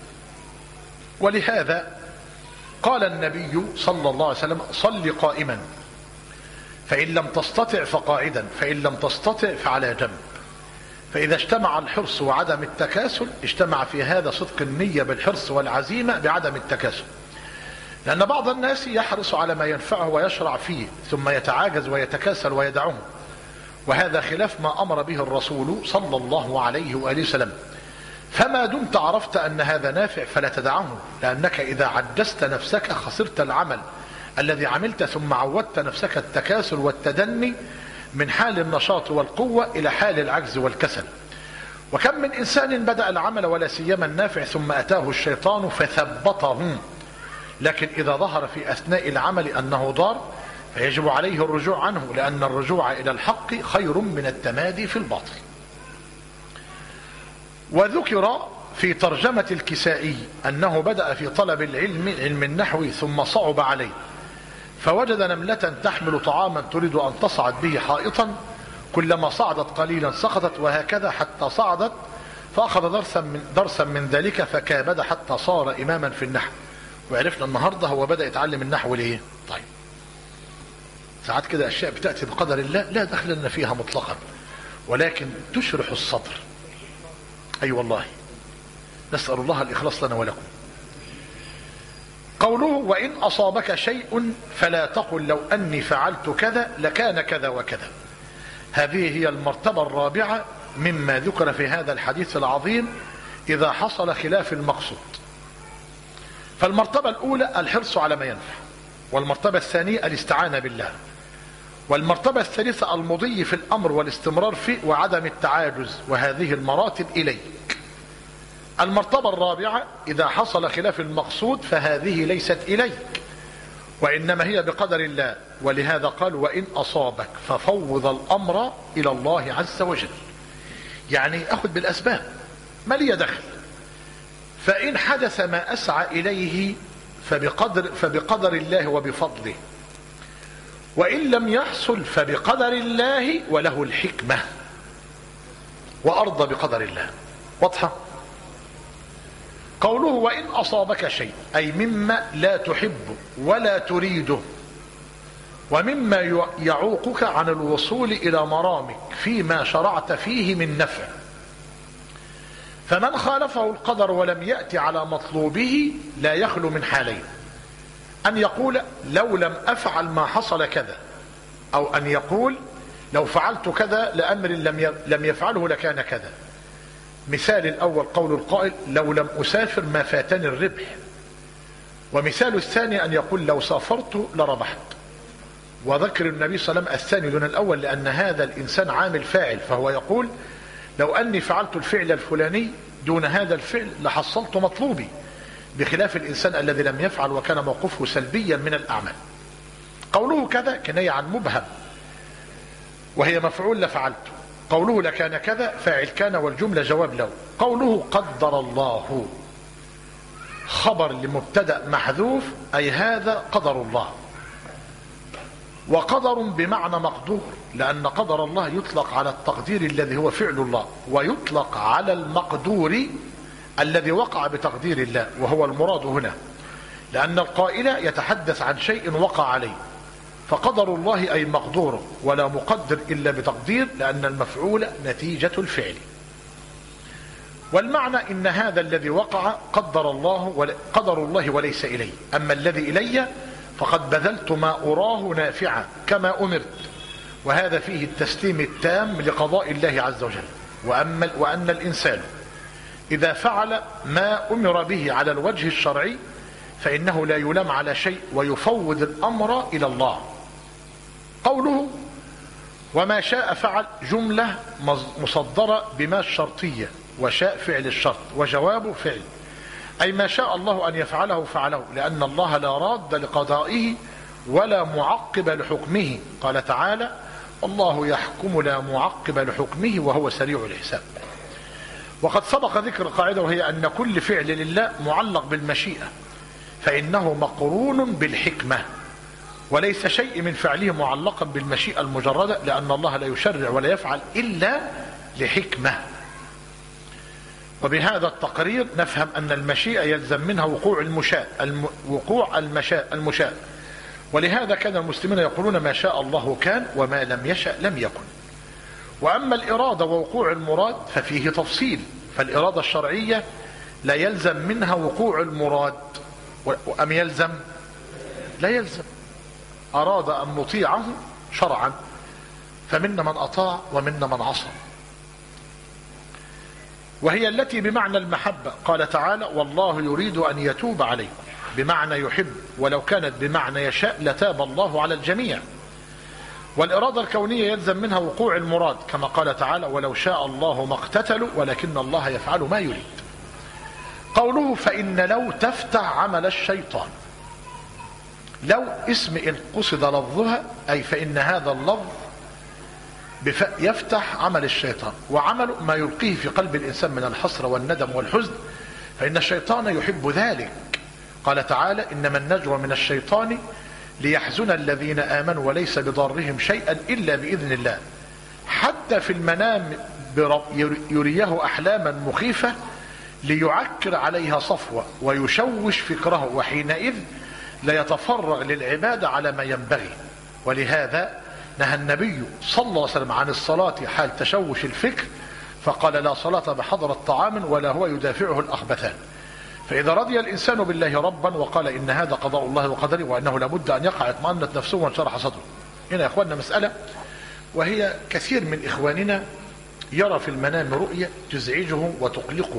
ولهذا قال النبي صلى الله عليه وسلم: صل قائما، فإن لم تستطع فقاعدا، فإن لم تستطع فعلى جنب. فإذا اجتمع الحرص وعدم التكاسل اجتمع في هذا صدق النية بالحرص والعزيمة بعدم التكاسل، لأن بعض الناس يحرص على ما ينفعه ويشرع فيه ثم يتعاجز ويتكاسل ويدعه، وهذا خلاف ما أمر به الرسول صلى الله عليه وآله وسلم. فما دمت عرفت أن هذا نافع فلا تدعه، لأنك إذا عجزت نفسك خسرت العمل الذي عملت، ثم عودت نفسك التكاسل والتدني من حال النشاط والقوة إلى حال العجز والكسل. وكم من إنسان بدأ العمل ولا سيما النافع ثم أتاه الشيطان فثبطه، لكن إذا ظهر في أثناء العمل أنه ضار فيجب عليه الرجوع عنه، لأن الرجوع إلى الحق خير من التمادي في الباطل. وذكر في ترجمة الكسائي أنه بدأ في طلب علم النحو ثم صعب عليه، فوجد نملة تحمل طعاما تريد أن تصعد به حائطا، كلما صعدت قليلا سقطت، وهكذا حتى صعدت فأخذ درسا من ذلك فكابد حتى صار إماما في النحو. وعرفنا النهاردة هو بدأ يتعلم النحو ليه. طيب ساعات كده أشياء بتأتي بقدر الله لا دخل لنا فيها مطلقا، ولكن تشرح الصدر. أي والله نسأل الله الإخلاص لنا ولكم. قوله وإن أصابك شيء فلا تقل لو أني فعلت كذا لكان كذا وكذا. هذه هي المرتبة الرابعة مما ذكر في هذا الحديث العظيم إذا حصل خلاف المقصود. فالمرتبة الأولى الحرص على ما ينفع، والمرتبة الثانية الاستعانة بالله، والمرتبة الثالثة المضي في الأمر والاستمرار فيه وعدم التعاجز، وهذه المراتب إليك. المرتبة الرابعة إذا حصل خلاف المقصود فهذه ليست إليك وإنما هي بقدر الله، ولهذا قال وإن أصابك ففوض الأمر إلى الله عز وجل، يعني أخذ بالأسباب ما لي دخل. فإن حدث ما أسعى إليه فبقدر الله وبفضله، وإن لم يحصل فبقدر الله وله الحكمة، وأرضى بقدر الله. واضحة؟ قوله وإن أصابك شيء أي مما لا تحبه ولا تريده، ومما يعوقك عن الوصول إلى مرامك فيما شرعت فيه من نفع. فمن خالفه القدر ولم يأتي على مطلوبه لا يخلو من حالين: أن يقول لو لم أفعل ما حصل كذا، أو أن يقول لو فعلت كذا لأمر لم يفعله لكان كذا. مثال الأول قول القائل لو لم أسافر ما فاتني الربح، ومثال الثاني أن يقول لو سافرت لربحت. وذكر النبي صلى الله عليه وسلم الثاني دون الأول لأن هذا الإنسان عامل فاعل، فهو يقول لو أني فعلت الفعل الفلاني دون هذا الفعل لحصلت مطلوبي، بخلاف الإنسان الذي لم يفعل وكان موقفه سلبيا من الأعمال. قوله كذا كناية عن مبهم وهي مفعول لفعلته. قوله لكان كذا فاعل كان والجملة جواب له. قوله قدر الله خبر لمبتدأ محذوف أي هذا قدر الله. وقدر بمعنى مقدور، لأن قدر الله يطلق على التقدير الذي هو فعل الله، ويطلق على المقدور الذي وقع بتقدير الله، وهو المراد هنا، لأن القائل يتحدث عن شيء وقع عليه. فقدر الله أي مقدوره، ولا مقدر إلا بتقدير، لأن المفعول نتيجة الفعل. والمعنى إن هذا الذي وقع قدر الله وليس إلي، أما الذي إلي فقد بذلت ما أراه نافعا كما أمرت، وهذا فيه التسليم التام لقضاء الله عز وجل. وأن الإنسان إذا فعل ما أمر به على الوجه الشرعي فإنه لا يلام على شيء ويفوض الأمر إلى الله. قوله وما شاء فعل جملة مصدرة بما الشرطية، وشاء فعل الشرط وجوابه فعل، أي ما شاء الله أن يفعله فعله، لأن الله لا راد لقضائه ولا معقب لحكمه. قال تعالى الله يحكم لا معقب لحكمه وهو سريع الحساب. وقد سبق ذكر القاعدة، وهي أن كل فعل لله معلق بالمشيئة، فإنه مقرون بالحكمة، وليس شيء من فعله معلقا بالمشيئة المجردة، لأن الله لا يشرع ولا يفعل إلا لحكمة. وبهذا التقرير نفهم أن المشيئة يلزم منها وقوع المشاء، ولهذا كان المسلمين يقولون ما شاء الله كان وما لم يشأ لم يكن. وأما الإرادة ووقوع المراد ففيه تفصيل، فالإرادة الشرعية لا يلزم منها وقوع المراد، أم يلزم؟ لا يلزم. أراد أن نطيعه شرعا فمنا من أطاع ومنا من عصى، وهي التي بمعنى المحبة. قال تعالى والله يريد أن يتوب عليكم، بمعنى يحب، ولو كانت بمعنى يشاء لتاب الله على الجميع. والإرادة الكونية يلزم منها وقوع المراد، كما قال تعالى ولو شاء الله ما اقتتلوا ولكن الله يفعل ما يريد. قوله فإن لو تفتح عمل الشيطان، لو اسم إن قصد لفظها، أي فإن هذا اللفظ يفتح عمل الشيطان، وعمله ما يلقيه في قلب الإنسان من الحسرة والندم والحزن، فإن الشيطان يحب ذلك. قال تعالى إنما النجوى من الشيطان ليحزن الذين آمنوا وليس بضارهم شيئا إلا بإذن الله. حتى في المنام يريه أحلاما مخيفة ليعكر عليها صفوة ويشوش فكره، وحينئذ لا يتفرغ للعبادة على ما ينبغي. ولهذا نهى النبي صلى الله عليه وسلم عن الصلاة حال تشوش الفكر، فقال: لا صلاة بحضرة طعام ولا هو يدافعه الأخبثان. فإذا رضي الإنسان بالله ربا وقال إن هذا قضاء الله وقدره وأنه لابد أن يقع، اطمأنت نفسه وانشرح صدره. هنا يا إخواننا مسألة، وهي كثير من إخواننا يرى في المنام رؤية تزعجه وتقلقه،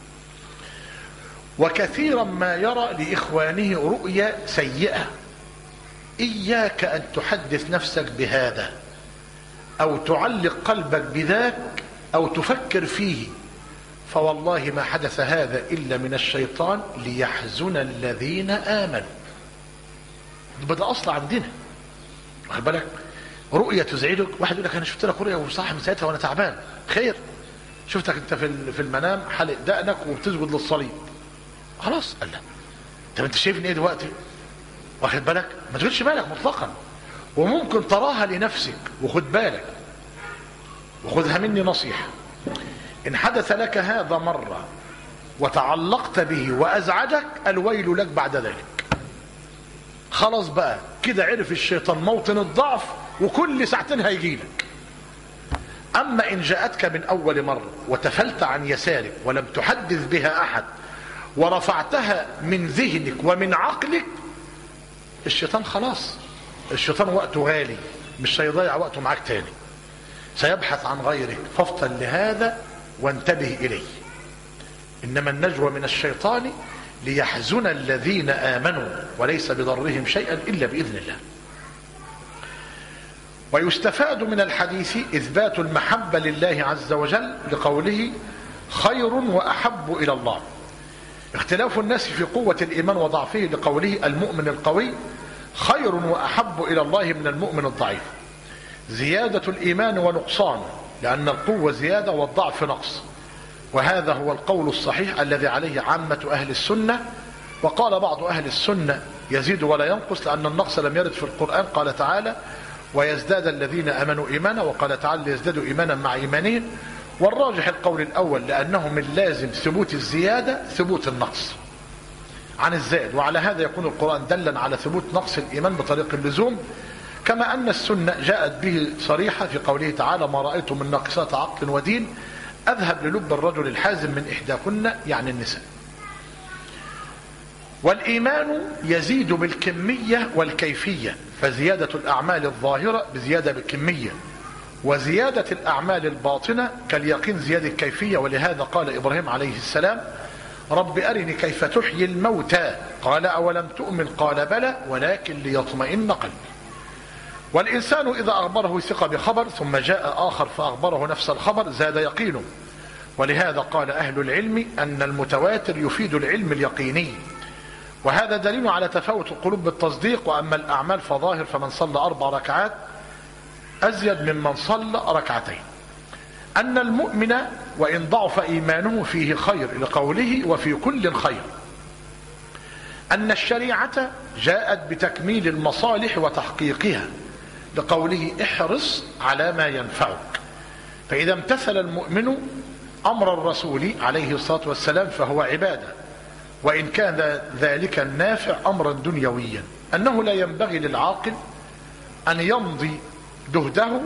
وكثيرا ما يرى لإخوانه رؤية سيئة. إياك أن تحدث نفسك بهذا أو تعلق قلبك بذاك أو تفكر فيه، فوالله ما حدث هذا إلا من الشيطان ليحزن الذين آمنوا. بدأ أصل عندنا، واخد بالك؟ رؤية تزعجك، واحد يقول لك أنا شفت لك رؤية وصاحي من ساعتها وأنا تعبان. خير، شفتك أنت في المنام حلق دقنك وبتسجد للصليب، خلاص. قال لا، طب أنت شايفني إيه دلوقتي؟ واخد بالك؟ ما تشغلش بالك مطلقا، وممكن تراها لنفسك. وخد بالك، وخذها مني نصيحة، إن حدث لك هذا مرة وتعلقت به وأزعجك، الويل لك بعد ذلك. خلاص بقى كده عرف الشيطان موطن الضعف، وكل ساعتين هيجيلك. أما إن جاءتك من أول مرة وتفلت عن يسارك ولم تحدث بها أحد ورفعتها من ذهنك ومن عقلك، الشيطان خلاص، الشيطان وقته غالي، مش هيضيع وقته معاك تاني، سيبحث عن غيرك. فافطن لهذا وانتبه إليه. إنما النجوى من الشيطان ليحزن الذين آمنوا وليس بضرهم شيئا إلا بإذن الله. ويستفاد من الحديث إثبات المحبة لله عز وجل لقوله: خير وأحب إلى الله. اختلاف الناس في قوة الإيمان وضعفه لقوله: المؤمن القوي خير وأحب إلى الله من المؤمن الضعيف. زيادة الإيمان ونقصانه، لأن القوة زيادة والضعف نقص، وهذا هو القول الصحيح الذي عليه عامة أهل السنة. وقال بعض أهل السنة: يزيد ولا ينقص، لأن النقص لم يرد في القرآن. قال تعالى: ويزداد الذين آمنوا إيمانا، وقال تعالى: يزدادوا إيمانا مع إيمانهم. والراجح القول الأول، لأنه من لازم ثبوت الزيادة ثبوت النقص عن الزائد، وعلى هذا يكون القرآن دلا على ثبوت نقص الإيمان بطريق اللزوم، كما أن السنة جاءت به صريحة في قوله تعالى: ما رأيت من ناقصات عقل ودين أذهب للب الرجل الحازم من إحداكن، يعني النساء. والإيمان يزيد بالكمية والكيفية، فزيادة الأعمال الظاهرة بزيادة بالكمية، وزيادة الأعمال الباطنة كاليقين زيادة الكيفية. ولهذا قال إبراهيم عليه السلام: رب أرني كيف تحيي الموتى، قال أولم تؤمن، قال بلى ولكن ليطمئن قلبي. والإنسان إذا أخبره ثقة بخبر ثم جاء آخر فأخبره نفس الخبر زاد يقينه. ولهذا قال أهل العلم أن المتواتر يفيد العلم اليقيني، وهذا دليل على تفاوت القلوب بالتصديق. وأما الأعمال فظاهر، فمن صلى 4 ركعات أزيد ممن صلى 2. أن المؤمن وإن ضعف إيمانه فيه خير لقوله: وفي كل خير. أن الشريعة جاءت بتكميل المصالح وتحقيقها لقوله: احرص على ما ينفعك. فإذا امتثل المؤمن أمر الرسول عليه الصلاة والسلام فهو عبادة، وإن كان ذلك النافع أمرا دنيويا. أنه لا ينبغي للعاقل أن يمضي جهده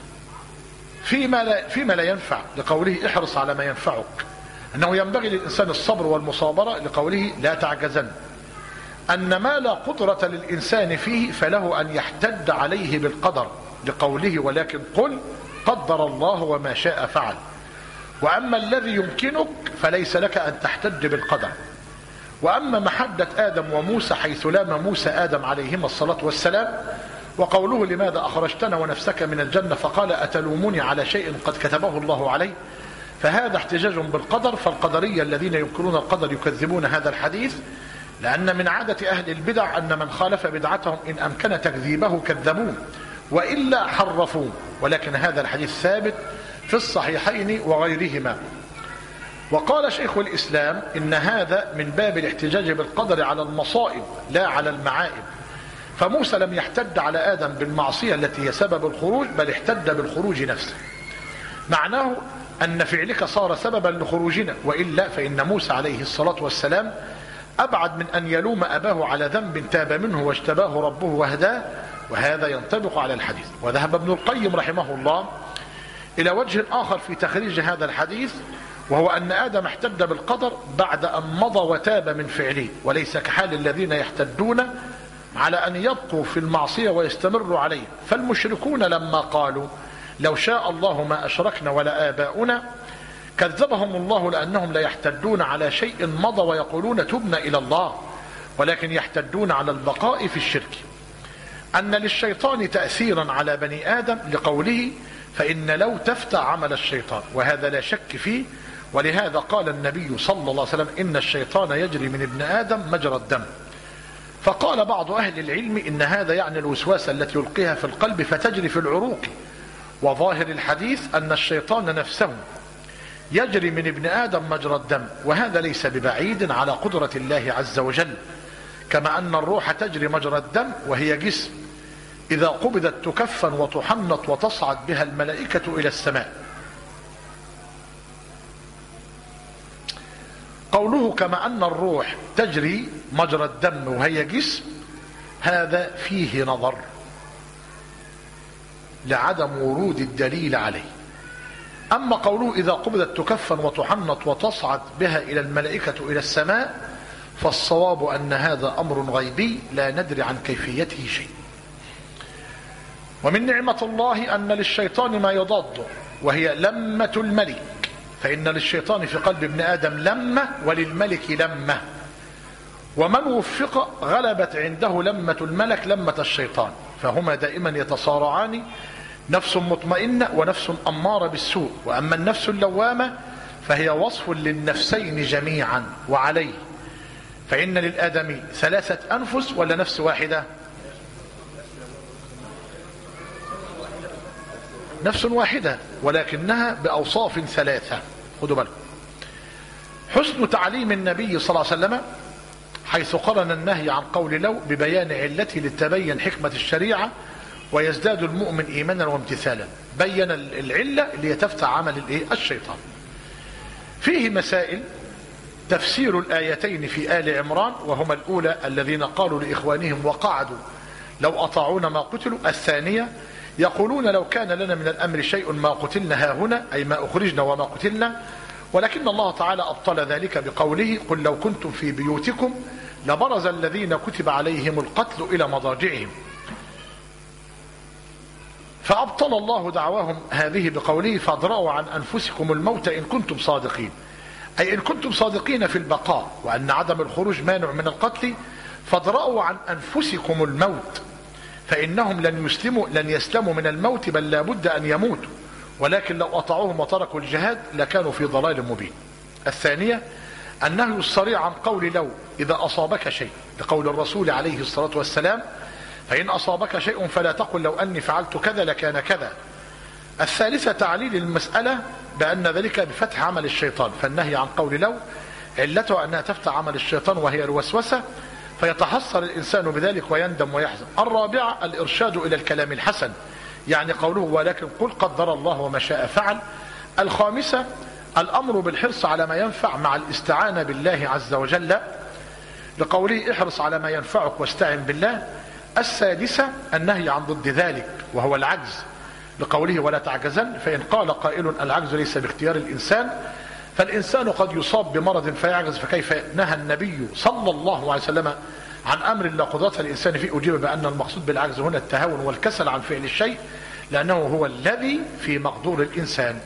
فيما لا ينفع لقوله: احرص على ما ينفعك. أنه ينبغي للإنسان الصبر والمصابرة لقوله: لا تعجزن. أن ما لا قدرة للإنسان فيه فله أن يحتد عليه بالقدر لقوله: ولكن قل قدر الله وما شاء فعل. وأما الذي يمكنك فليس لك أن تحتج بالقدر. وأما محدة آدم وموسى حيث لام موسى آدم عليهما الصلاة والسلام، وقوله: لماذا أخرجتنا ونفسك من الجنة، فقال: أتلوموني على شيء قد كتبه الله علي، فهذا احتجاج بالقدر. فالقدرية الذين ينكرون القدر يكذبون هذا الحديث، لأن من عادة أهل البدع أن من خالف بدعتهم إن أمكن تكذيبه كذبوه وإلا حرفوه. ولكن هذا الحديث ثابت في الصحيحين وغيرهما. وقال شيخ الإسلام: إن هذا من باب الاحتجاج بالقدر على المصائب لا على المعائب. فموسى لم يحتج على آدم بالمعصية التي هي سبب الخروج، بل احتج بالخروج نفسه. معناه أن فعلك صار سببا لخروجنا، وإلا فإن موسى عليه الصلاة والسلام أبعد من أن يلوم أباه على ذنب تاب منه واجتباه ربه وهداه، وهذا ينطبق على الحديث. وذهب ابن القيم رحمه الله إلى وجه آخر في تخريج هذا الحديث، وهو أن آدم احتج بالقدر بعد أن مضى وتاب من فعله، وليس كحال الذين يحتجون على أن يبقوا في المعصية ويستمروا عليه. فالمشركون لما قالوا لو شاء الله ما أشركنا ولا آباؤنا كذبهم الله، لأنهم لا يحتجون على شيء مضى ويقولون تبنا إلى الله، ولكن يحتجون على البقاء في الشرك. أن للشيطان تأثيرا على بني آدم لقوله فإن لو تفتح عمل الشيطان، وهذا لا شك فيه. ولهذا قال النبي صلى الله عليه وسلم إن الشيطان يجري من ابن آدم مجرى الدم. فقال بعض أهل العلم إن هذا يعني الوسواس التي يلقيها في القلب فتجري في العروق، وظاهر الحديث أن الشيطان نفسه يجري من ابن آدم مجرى الدم، وهذا ليس ببعيد على قدرة الله عز وجل، كما أن الروح تجري مجرى الدم وهي جسم إذا قبضت تكفن وتحنط وتصعد بها الملائكة إلى السماء. قوله كما أن الروح تجري مجرى الدم وهي جسم، هذا فيه نظر لعدم ورود الدليل عليه. أما قوله إذا قبضت تكفن وتحنط وتصعد بها إلى الملائكة إلى السماء، فالصواب أن هذا أمر غيبي لا ندري عن كيفيته شيء. ومن نعمة الله أن للشيطان ما يضاد، وهي لمة الملك، فإن للشيطان في قلب ابن آدم لمة وللملك لمة، ومن وفق غلبت عنده لمة الملك لمة الشيطان، فهما دائما يتصارعان، نفس مطمئنة ونفس أمارة بالسوء. وأما النفس اللوامة فهي وصف للنفسين جميعا. وعليه فإن للآدم 3 أنفس ولا نفس واحدة؟ نفس واحدة ولكنها بأوصاف 3. خذوا بالكم. حسن تعليم النبي صلى الله عليه وسلم حيث قرن النهي عن قول لو ببيان علته لتبين حكمة الشريعة ويزداد المؤمن إيمانا وامتثالا. بين العلة اللي تفتح عمل الشيطان. فيه مسائل: تفسير الآيتين في آل عمران، وهما الأولى الذين قالوا لإخوانهم وقعدوا لو أطاعونا ما قتلوا. الثانية يقولون لو كان لنا من الأمر شيء ما قتلنا هاهنا، أي ما أخرجنا وما قتلنا، ولكن الله تعالى أبطل ذلك بقوله قل لو كنتم في بيوتكم لبرز الذين كتب عليهم القتل إلى مضاجعهم. فأبطل الله دعواهم هذه بقوله فادرأوا عن أنفسكم الموت إن كنتم صادقين، أي إن كنتم صادقين في البقاء وأن عدم الخروج مانع من القتل، فادرأوا عن أنفسكم الموت، فإنهم لن يسلموا من الموت، بل لا بد أن يموتوا، ولكن لو أطاعوهم وتركوا الجهاد لكانوا في ضلال مبين. الثانية النهي الصريح عن قول لو إذا أصابك شيء، لقول الرسول عليه الصلاة والسلام فإن أصابك شيء فلا تقل لو أني فعلت كذا لكان كذا. الثالثة تعليل المسألة بأن ذلك بفتح عمل الشيطان، فالنهي عن قول لو علته أنها تفتح عمل الشيطان وهي الوسوسة، فيتحسر الإنسان بذلك ويندم ويحزن. الرابعة الإرشاد إلى الكلام الحسن، يعني قوله ولكن قل قدر الله وما شاء فعل. الخامسة الأمر بالحرص على ما ينفع مع الاستعانة بالله عز وجل، لقوله احرص على ما ينفعك واستعن بالله. السادسة النهي عن ضد ذلك وهو العجز، لقوله ولا تعجزن، فإن قال قائل العجز ليس باختيار الإنسان، فالإنسان قد يصاب بمرض فيعجز، فكيف نهى النبي صلى الله عليه وسلم عن أمر لا قدرة الإنسان فيه؟ أجيب بأن المقصود بالعجز هنا التهاون والكسل عن فعل الشيء، لأنه هو الذي في مقدور الإنسان.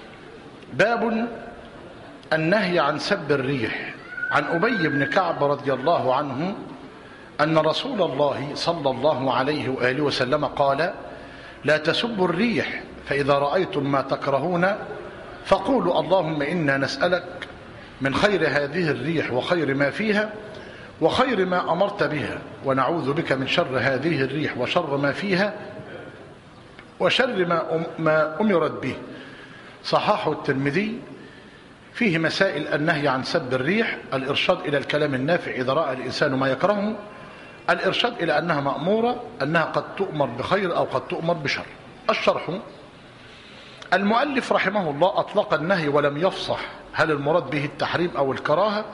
باب النهي عن سب الريح. عن أبي بن كعب رضي الله عنه أن رسول الله صلى الله عليه وآله وسلم قال لا تسبوا الريح، فإذا رأيتم ما تكرهون فقولوا اللهم إنا نسألك من خير هذه الريح وخير ما فيها وخير ما أمرت بها، ونعوذ بك من شر هذه الريح وشر ما فيها وشر ما أمرت به. صححه الترمذي. فيه مسائل: النهي عن سب الريح، الإرشاد إلى الكلام النافع إذا رأى الإنسان ما يكرهه، الإرشاد إلى أنها مأمورة، أنها قد تؤمر بخير أو قد تؤمر بشر. الشرح: المؤلف رحمه الله أطلق النهي ولم يفصح هل المراد به التحريم أو الكراهة،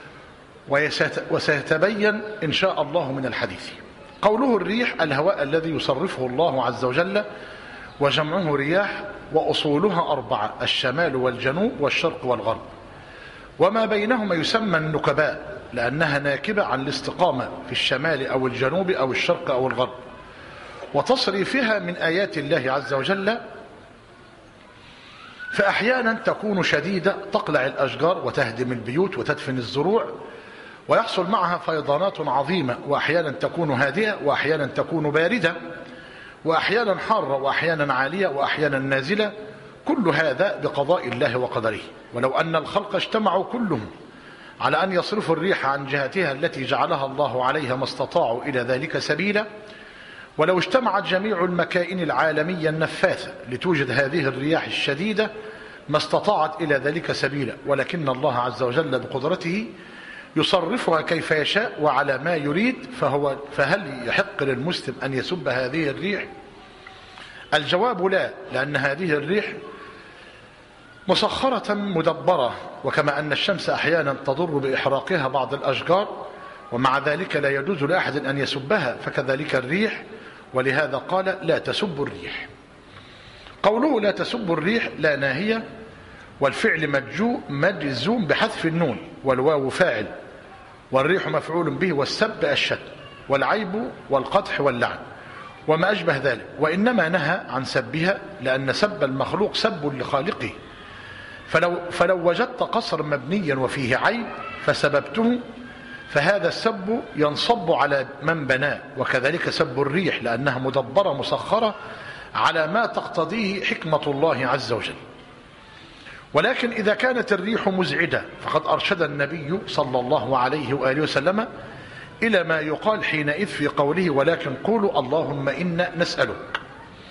وسيتبين إن شاء الله من الحديث. قوله الريح الهواء الذي يصرفه الله عز وجل، وجمعه رياح، وأصولها 4: الشمال والجنوب والشرق والغرب، وما بينهما يسمى النكباء لأنها ناكبة عن الاستقامة في الشمال أو الجنوب أو الشرق أو الغرب، وتصريفها من آيات الله عز وجل، فأحيانا تكون شديدة تقلع الأشجار وتهدم البيوت وتدفن الزروع ويحصل معها فيضانات عظيمة، وأحيانا تكون هادئة وأحيانا تكون باردة وأحيانا حارة وأحيانا عالية وأحيانا نازلة، كل هذا بقضاء الله وقدره. ولو أن الخلق اجتمعوا كلهم على أن يصرفوا الريح عن جهتها التي جعلها الله عليها ما استطاعوا إلى ذلك سبيلا، ولو اجتمعت جميع المكائن العالمية النفاثة لتوجد هذه الرياح الشديدة ما استطاعت إلى ذلك سبيلا، ولكن الله عز وجل بقدرته يصرفها كيف يشاء وعلى ما يريد. فهل يحق للمسلم أن يسب هذه الريح؟ الجواب لا، لأن هذه الريح مسخرة مدبرة، وكما أن الشمس أحيانا تضر بإحراقها بعض الأشجار ومع ذلك لا يجوز لأحد أن يسبها، فكذلك الريح، ولهذا قال لا تسبوا الريح. قوله لا تسبوا الريح لا ناهية، والفعل مجزوم بحذف النون، والواو فاعل، والريح مفعول به، والسب الشتم والعيب والقدح واللعن وما أشبه ذلك، وإنما نهى عن سبها لأن سب المخلوق سب لخالقه، فلو وجدت قصر مبنيا وفيه عيب فسببته فهذا السب ينصب على من بناه، وكذلك سب الريح لأنها مدبرة مسخرة على ما تقتضيه حكمة الله عز وجل. ولكن إذا كانت الريح مزعجة فقد أرشد النبي صلى الله عليه وآله وسلم إلى ما يقال حينئذ في قوله ولكن قولوا اللهم إنا نسألك.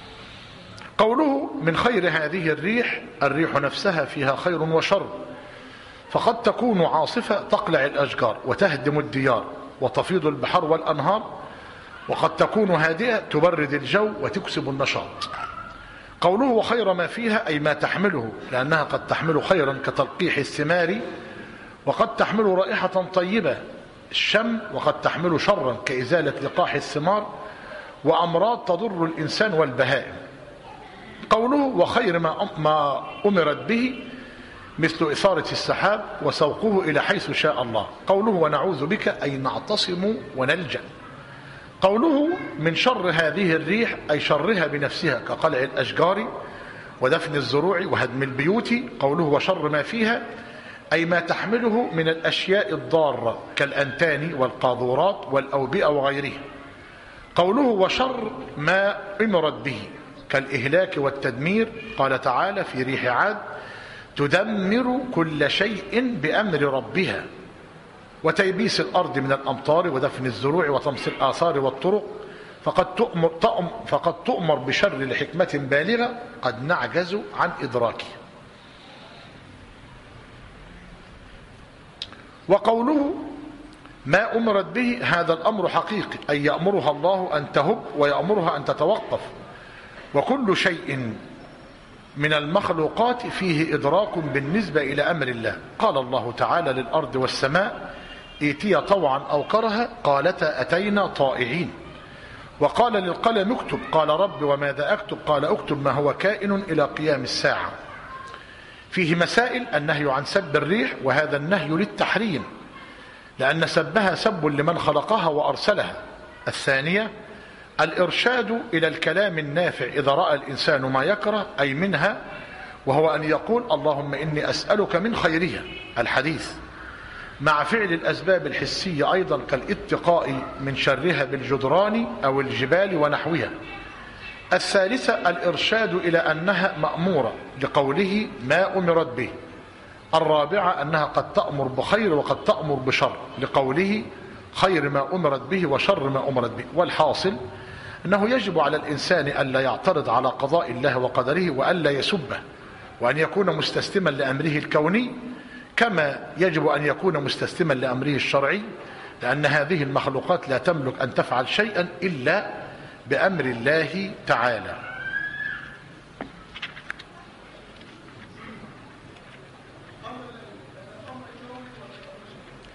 قوله من خير هذه الريح نفسها فيها خير وشر، فقد تكون عاصفة تقلع الأشجار وتهدم الديار وتفيض البحر والأنهار، وقد تكون هادئة تبرد الجو وتكسب النشاط. قوله وخير ما فيها أي ما تحمله، لأنها قد تحمل خيرا كتلقيح الثمار، وقد تحمل رائحة طيبة الشم، وقد تحمل شرا كإزالة لقاح الثمار وأمراض تضر الإنسان والبهائم. قوله وخير ما أمرت به مثل إثارة السحاب وسوقه إلى حيث شاء الله. قوله ونعوذ بك أي نعتصم ونلجأ. قوله من شر هذه الريح أي شرها بنفسها كقلع الأشجار ودفن الزروع وهدم البيوت. قوله وشر ما فيها أي ما تحمله من الأشياء الضارة كالأنتان والقاذورات والأوبئة وغيرها. قوله وشر ما أمرت به كالإهلاك والتدمير، قال تعالى في ريح عاد تدمر كل شيء بأمر ربها، وتيبيس الأرض من الأمطار ودفن الزروع وطمس الآثار والطرق، فقد تؤمر بشر لحكمة بالغة قد نعجز عن إدراكه. وقوله ما أمرت به هذا الأمر حقيقي، أي يأمرها الله أن تهب ويأمرها أن تتوقف، وكل شيء من المخلوقات فيه إدراك بالنسبة إلى أمر الله. قال الله تعالى للأرض والسماء ائتيا طوعا أو كرها قالتا أتينا طائعين. وقال للقلم اكتب قال رب وماذا أكتب قال اكتب ما هو كائن إلى قيام الساعة. فيه مسائل: النهي عن سب الريح، وهذا النهي للتحريم لأن سبها سب لمن خلقها وأرسلها. الثانية الإرشاد إلى الكلام النافع إذا رأى الإنسان ما يكره أي منها، وهو أن يقول اللهم إني أسألك من خيرها الحديث، مع فعل الأسباب الحسية أيضا كالاتقاء من شرها بالجدران أو الجبال ونحوها. الثالثة الإرشاد إلى أنها مأمورة لقوله ما أمرت به. الرابعة أنها قد تأمر بخير وقد تأمر بشر لقوله خير ما أمرت به وشر ما أمرت به. والحاصل أنه يجب على الإنسان ألا يعترض على قضاء الله وقدره وألا يسبه، وأن يكون مستسلما لأمره الكوني كما يجب أن يكون مستسلما لأمره الشرعي، لأن هذه المخلوقات لا تملك أن تفعل شيئا إلا بأمر الله تعالى.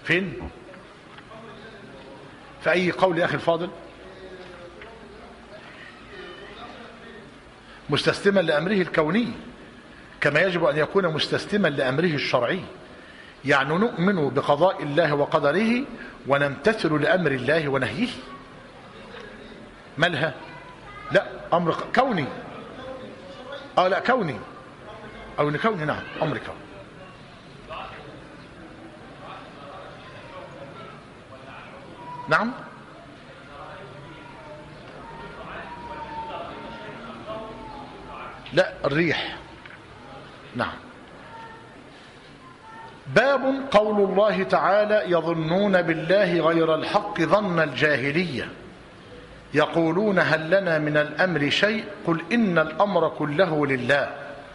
فين؟ في أي قول يا أخي الفاضل؟ مستسلما لأمره الكوني كما يجب أن يكون مستسلما لأمره الشرعي. يعني نؤمن بقضاء الله وقدره ونمتثل لأمر الله ونهيه. مالها؟ لا، أمر كوني. لا كوني، أو كوني، نعم أمر كوني. نعم لا الريح. نعم. باب قول الله تعالى يظنون بالله غير الحق ظن الجاهلية يقولون هل لنا من الأمر شيء قل إن الأمر كله لله.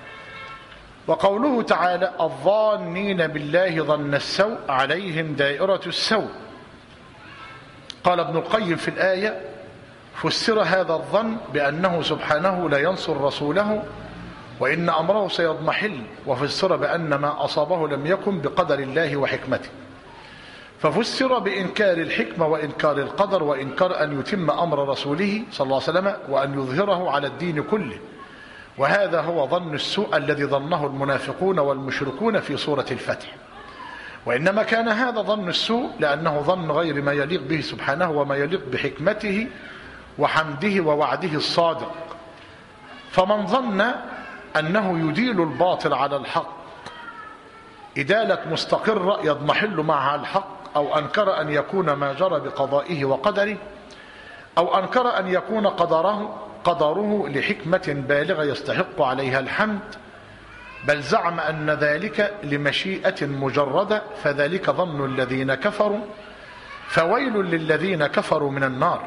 وقوله تعالى الظانين بالله ظن السوء عليهم دائرة السوء. قال ابن القيم في الآية فسر هذا الظن بأنه سبحانه لا ينصر رسوله وإن أمره سيضمحل، وفسر بأن ما أصابه لم يكن بقدر الله وحكمته، ففسر بإنكار الحكمة وإنكار القدر وإنكار أن يتم أمر رسوله صلى الله عليه وسلم وأن يظهره على الدين كله. وهذا هو ظن السوء الذي ظنه المنافقون والمشركون في سورة الفتح. وإنما كان هذا ظن السوء لأنه ظن غير ما يليق به سبحانه وما يليق بحكمته وحمده ووعده الصادق. فمن ظن أنه يديل الباطل على الحق إدالة مستقرة يضمحل معها الحق، أو أنكر أن يكون ما جرى بقضائه وقدره، أو أنكر أن يكون قدره لحكمة بالغة يستحق عليها الحمد، بل زعم أن ذلك لمشيئة مجردة، فذلك ظن الذين كفروا، فويل للذين كفروا من النار.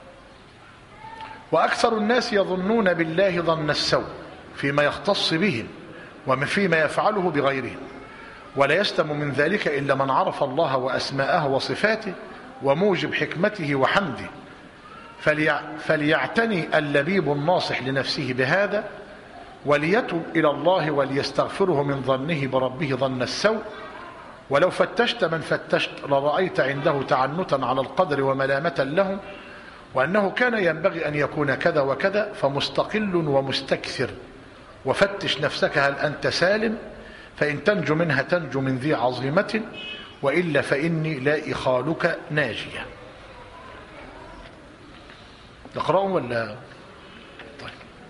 وأكثر الناس يظنون بالله ظن السوء فيما يختص بهم وفيما يفعله بغيرهم، ولا يسلم من ذلك إلا من عرف الله وأسماءه وصفاته وموجب حكمته وحمده. فليعتني اللبيب الناصح لنفسه بهذا، وليتب إلى الله وليستغفره من ظنه بربه ظن السوء. ولو فتشت من فتشت لرأيت عنده تعنتا على القدر وملامة له، وأنه كان ينبغي أن يكون كذا وكذا، فمستقل ومستكثر. وفتش نفسك هل أنت سالم، فإن تنجو منها تنجو من ذي عظيمة، وإلا فإني لا إخالك ناجية. نقرأه ولا؟ طيب.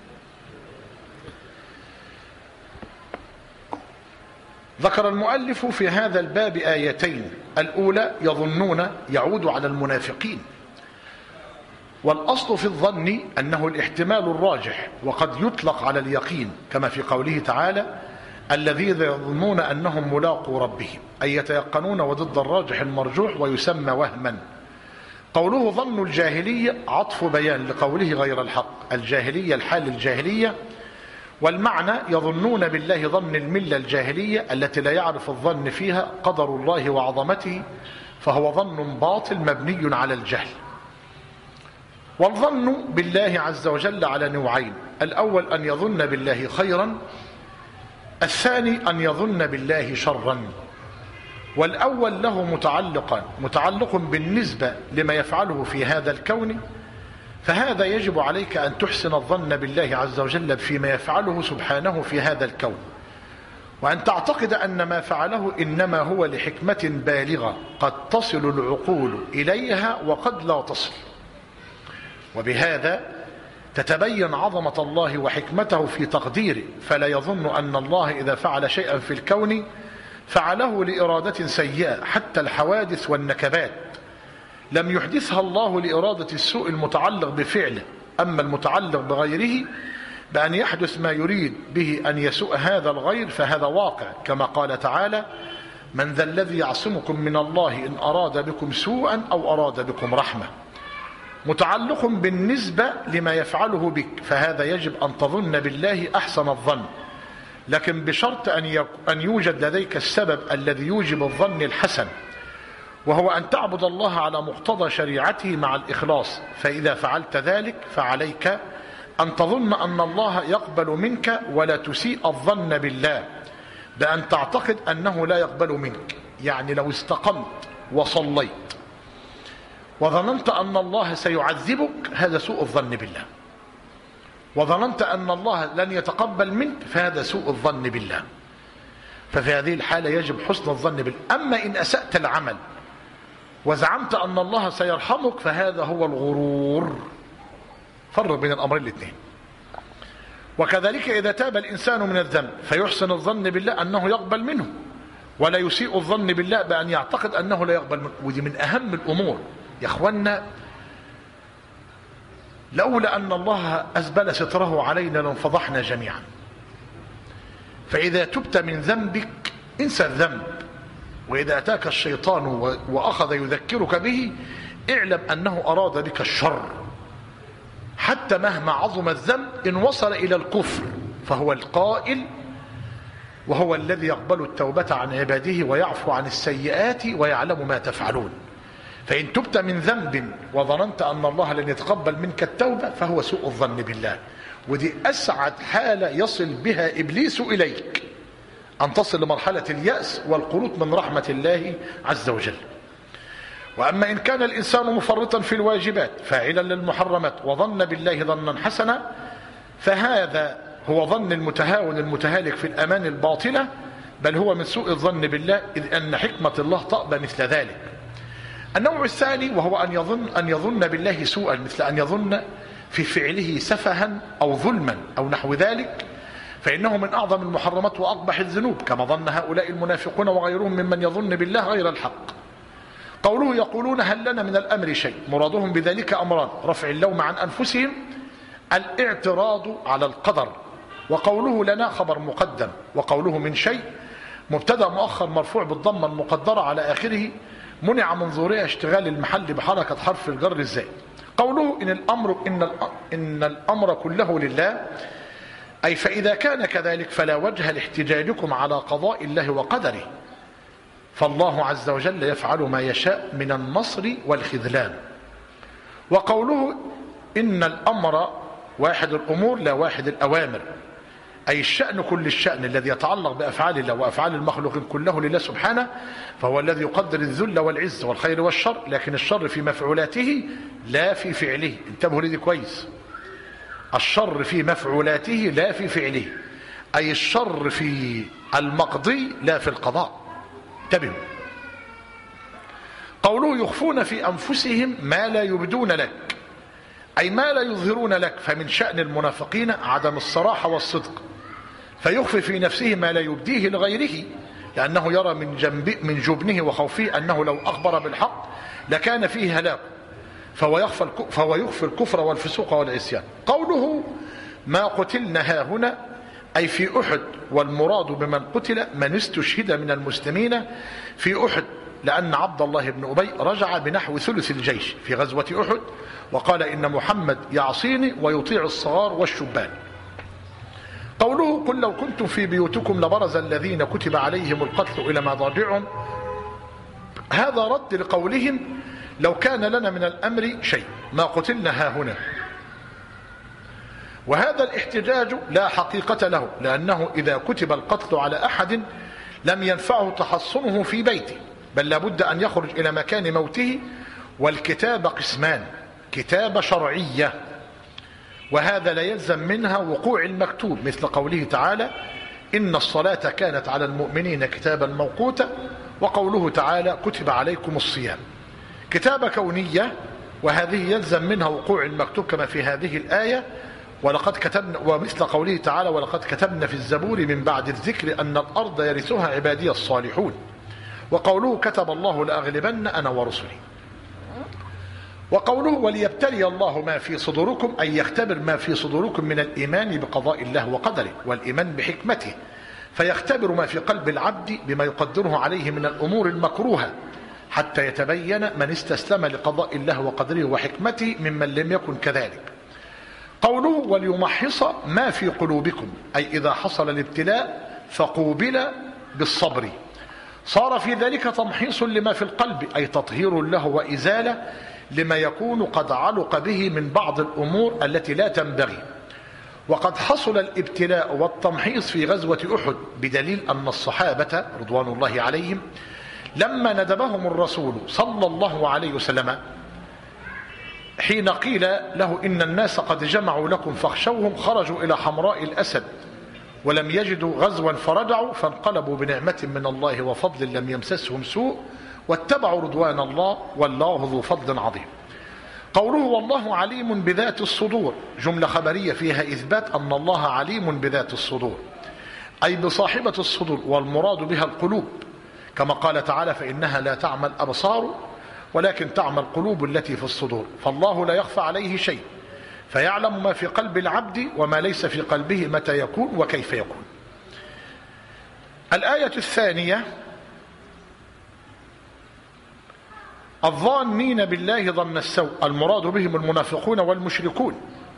ذكر المؤلف في هذا الباب آيتين. الأولى يظنون يعود على المنافقين، والأصل في الظن أنه الاحتمال الراجح، وقد يطلق على اليقين كما في قوله تعالى الذين يظنون أنهم ملاقو ربهم، أي يتيقنون، وضد الراجح المرجوح ويسمى وهما. قوله ظن الجاهلية عطف بيان لقوله غير الحق. الجاهلية الحال الجاهلية، والمعنى يظنون بالله ظن الملة الجاهلية التي لا يعرف الظن فيها قدر الله وعظمته، فهو ظن باطل مبني على الجهل. والظن بالله عز وجل على نوعين: الأول أن يظن بالله خيرا، الثاني أن يظن بالله شرا. والأول له متعلق بالنسبة لما يفعله في هذا الكون، فهذا يجب عليك أن تحسن الظن بالله عز وجل فيما يفعله سبحانه في هذا الكون، وأن تعتقد أن ما فعله إنما هو لحكمة بالغة قد تصل العقول إليها وقد لا تصل. وبهذا تتبين عظمة الله وحكمته في تقديره، فلا يظن أن الله إذا فعل شيئا في الكون فعله لإرادة سيئة، حتى الحوادث والنكبات لم يحدثها الله لإرادة السوء المتعلق بفعله. أما المتعلق بغيره بأن يحدث ما يريد به أن يسوء هذا الغير فهذا واقع، كما قال تعالى من ذا الذي يعصمكم من الله إن أراد بكم سوءا أو أراد بكم رحمة. متعلق بالنسبة لما يفعله بك، فهذا يجب أن تظن بالله أحسن الظن، لكن بشرط أن يوجد لديك السبب الذي يوجب الظن الحسن، وهو أن تعبد الله على مقتضى شريعته مع الإخلاص. فإذا فعلت ذلك فعليك أن تظن أن الله يقبل منك، ولا تسيء الظن بالله بأن تعتقد أنه لا يقبل منك. يعني لو استقمت وصليت وظننت أن الله سيعذبك، هذا سوء الظن بالله. وظننت أن الله لن يتقبل منك، فهذا سوء الظن بالله. ففي هذه الحالة يجب حسن الظن بالله. أما إن أسأت العمل وزعمت أن الله سيرحمك، فهذا هو الغرور. فرق بين الأمرين الاثنين. وكذلك إذا تاب الإنسان من الذنب فيحسن الظن بالله أنه يقبل منه، ولا يسيء الظن بالله بأن يعتقد أنه لا يقبل منه. ودي من أهم الأمور يا أخوانا. لولا أن الله أسبل ستره علينا لانفضحنا جميعا. فإذا تبت من ذنبك انسى الذنب، وإذا أتاك الشيطان وأخذ يذكرك به اعلم أنه أراد بك الشر، حتى مهما عظم الذنب إن وصل إلى الكفر فهو القائل، وهو الذي يقبل التوبة عن عباده ويعفو عن السيئات ويعلم ما تفعلون. فإن تبت من ذنب وظننت أن الله لن يتقبل منك التوبة فهو سوء الظن بالله. ودي أسعد حالة يصل بها إبليس إليك، أن تصل لمرحلة اليأس والقنوط من رحمة الله عز وجل. وأما إن كان الإنسان مفرطا في الواجبات فاعلا للمحرمات وظن بالله ظنا حسنا، فهذا هو ظن المتهاون المتهالك في الأمان الباطلة، بل هو من سوء الظن بالله، إذ أن حكمة الله تأبى مثل ذلك. النوع الثاني وهو أن يظن بالله سوءا، مثل أن يظن في فعله سفها أو ظلما أو نحو ذلك، فإنه من أعظم المحرمات وأقبح الذنوب، كما ظن هؤلاء المنافقون وغيرهم ممن يظن بالله غير الحق. قوله يقولون هل لنا من الأمر شيء، مرادهم بذلك أمران: رفع اللوم عن أنفسهم، الاعتراض على القدر. وقوله لنا خبر مقدم، وقوله من شيء مبتدأ مؤخر مرفوع بالضمة المقدرة على آخره، منع من ظهورها اشتغال المحل بحركة حرف الجر الزائد. قوله إن الأمر كله لله، أي فإذا كان كذلك فلا وجه لاحتجاجكم على قضاء الله وقدره، فالله عز وجل يفعل ما يشاء من النصر والخذلان. وقوله إن الأمر واحد الأمور لا واحد الأوامر، أي الشأن كل الشأن الذي يتعلق بأفعال الله وأفعال المخلوقين كله لله سبحانه، فهو الذي يقدر الذل والعز والخير والشر، لكن الشر في مفعولاته لا في فعله. انتبهوا لدي كويس، الشر في مفعولاته لا في فعله، أي الشر في المقضي لا في القضاء. انتبهوا. قوله يخفون في أنفسهم ما لا يبدون لك، أي ما لا يظهرون لك. فمن شأن المنافقين عدم الصراحة والصدق، فيخفي في نفسه ما لا يبديه لغيره، لأنه يرى من جبنه وخوفه أنه لو أخبر بالحق لكان فيه هلاك، فهو يخفي الكفر والفسوق والعصيان. قوله ما قتلنا هاهنا، أي في أحد، والمراد بمن قتل من استشهد من المسلمين في أحد، لأن عبد الله بن أبي رجع بنحو ثلث الجيش في غزوة أحد وقال إن محمد يعصيني ويطيع الصغار والشبان. قوله قل لو كنتم في بيوتكم لبرز الذين كتب عليهم القتل إلى مضاجعهم، هذا رد لقولهم لو كان لنا من الأمر شيء ما قتلنا هاهنا. وهذا الاحتجاج لا حقيقة له، لأنه إذا كتب القتل على أحد لم ينفعه تحصنه في بيته، بل لابد أن يخرج إلى مكان موته. والكتابة قسمان: كتابة شرعية، وهذا لا يلزم منها وقوع المكتوب، مثل قوله تعالى إن الصلاة كانت على المؤمنين كتابا موقوتا، وقوله تعالى كتب عليكم الصيام. كتابة كونية، وهذه يلزم منها وقوع المكتوب كما في هذه الآية ولقد كتبنا، ومثل قوله تعالى ولقد كتبنا في الزبور من بعد الذكر أن الأرض يرثها عبادي الصالحون. وقوله كتب الله لأغلبن أنا ورسلي. وقوله وليبتلي الله ما في صدوركم، أي يختبر ما في صدوركم من الإيمان بقضاء الله وقدره والإيمان بحكمته، فيختبر ما في قلب العبد بما يقدره عليه من الأمور المكروهة، حتى يتبين من استسلم لقضاء الله وقدره وحكمته ممن لم يكن كذلك. قوله وليمحص ما في قلوبكم، أي إذا حصل الابتلاء فقوبل بالصبر، صار في ذلك تمحيص لما في القلب، أي تطهير له وإزالة لما يكون قد علق به من بعض الأمور التي لا تنبغي. وقد حصل الابتلاء والتمحيص في غزوة أحد، بدليل أن الصحابة رضوان الله عليهم لما ندبهم الرسول صلى الله عليه وسلم حين قيل له إن الناس قد جمعوا لكم فاخشوهم، خرجوا إلى حمراء الأسد ولم يجدوا غزوا فرجعوا، فانقلبوا بنعمة من الله وفضل لم يمسسهم سوء واتبعوا رضوان الله والله ذو فضل عظيم. قوله والله عليم بذات الصدور جملة خبرية فيها إثبات أن الله عليم بذات الصدور، أي بصاحبة الصدور، والمراد بها القلوب، كما قال تعالى فإنها لا تعمى الأبصار ولكن تعمى القلوب التي في الصدور. فالله لا يخفى عليه شيء، فيعلم ما في قلب العبد وما ليس في قلبه متى يكون وكيف يكون. الآية الثانية الظانين بالله ظن السوء، المراد بهم المنافقون والمشركون،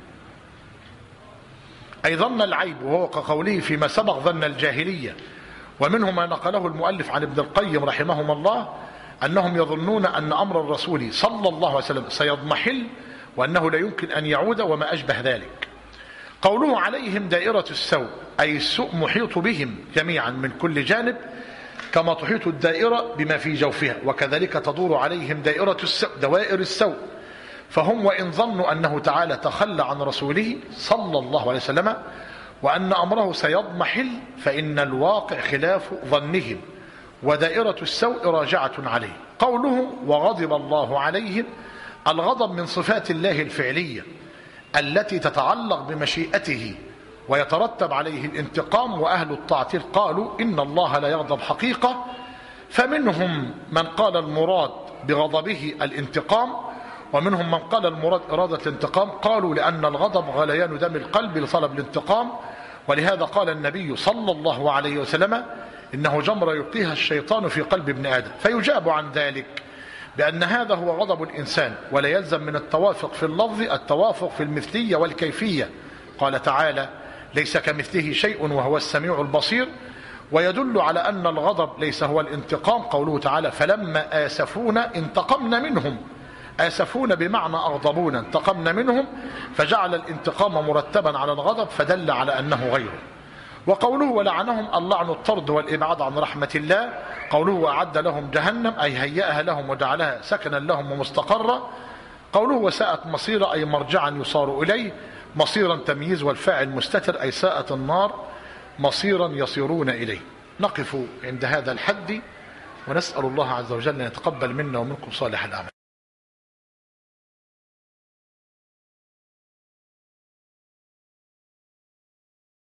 أي ظن العيب، وهو كقوله فيما سبق ظن الجاهلية. ومنه ما نقله المؤلف عن ابن القيم رحمهما الله أنهم يظنون أن أمر الرسول صلى الله عليه وسلم سيضمحل وأنه لا يمكن أن يعود وما أشبه ذلك. قوله عليهم دائرة السوء، أي السوء محيط بهم جميعا من كل جانب كما تحيط الدائرة بما في جوفها، وكذلك تدور عليهم دائرة السوء، دوائر السوء. فهم وإن ظنوا أنه تعالى تخلى عن رسوله صلى الله عليه وسلم وأن أمره سيضمحل، فإن الواقع خلاف ظنهم، ودائرة السوء راجعة عليه. قوله وغضب الله عليهم، الغضب من صفات الله الفعلية التي تتعلق بمشيئته ويترتب عليه الانتقام. وأهل التعطيل قالوا إن الله لا يغضب حقيقة، فمنهم من قال المراد بغضبه الانتقام، ومنهم من قال المراد إرادة الانتقام. قالوا لأن الغضب غليان دم القلب لطلب الانتقام، ولهذا قال النبي صلى الله عليه وسلم إنه جمرة يلقيها الشيطان في قلب ابن آدم. فيجاب عن ذلك بأن هذا هو غضب الإنسان، ولا يلزم من التوافق في اللفظ التوافق في المثلية والكيفية. قال تعالى ليس كمثله شيء وهو السميع البصير. ويدل على أن الغضب ليس هو الانتقام قوله تعالى فلما آسفونا انتقمنا منهم، آسفون بمعنى أغضبونا، انتقمنا منهم، فجعل الانتقام مرتبا على الغضب فدل على أنه غيره. وقوله ولعنهم، اللعن الطرد والإبعاد عن رحمة الله. قوله وأعد لهم جهنم، أي هيأها لهم وجعلها سكنا لهم ومستقرا. قوله وساءت مصيرا، أي مرجعا يصار إليه. مصيرا تمييز والفاعل مستتر، أي ساءت النار مصيرا يصيرون إليه. نقف عند هذا الحد ونسأل الله عز وجل أن يتقبل منا ومنكم صالح الأعمال.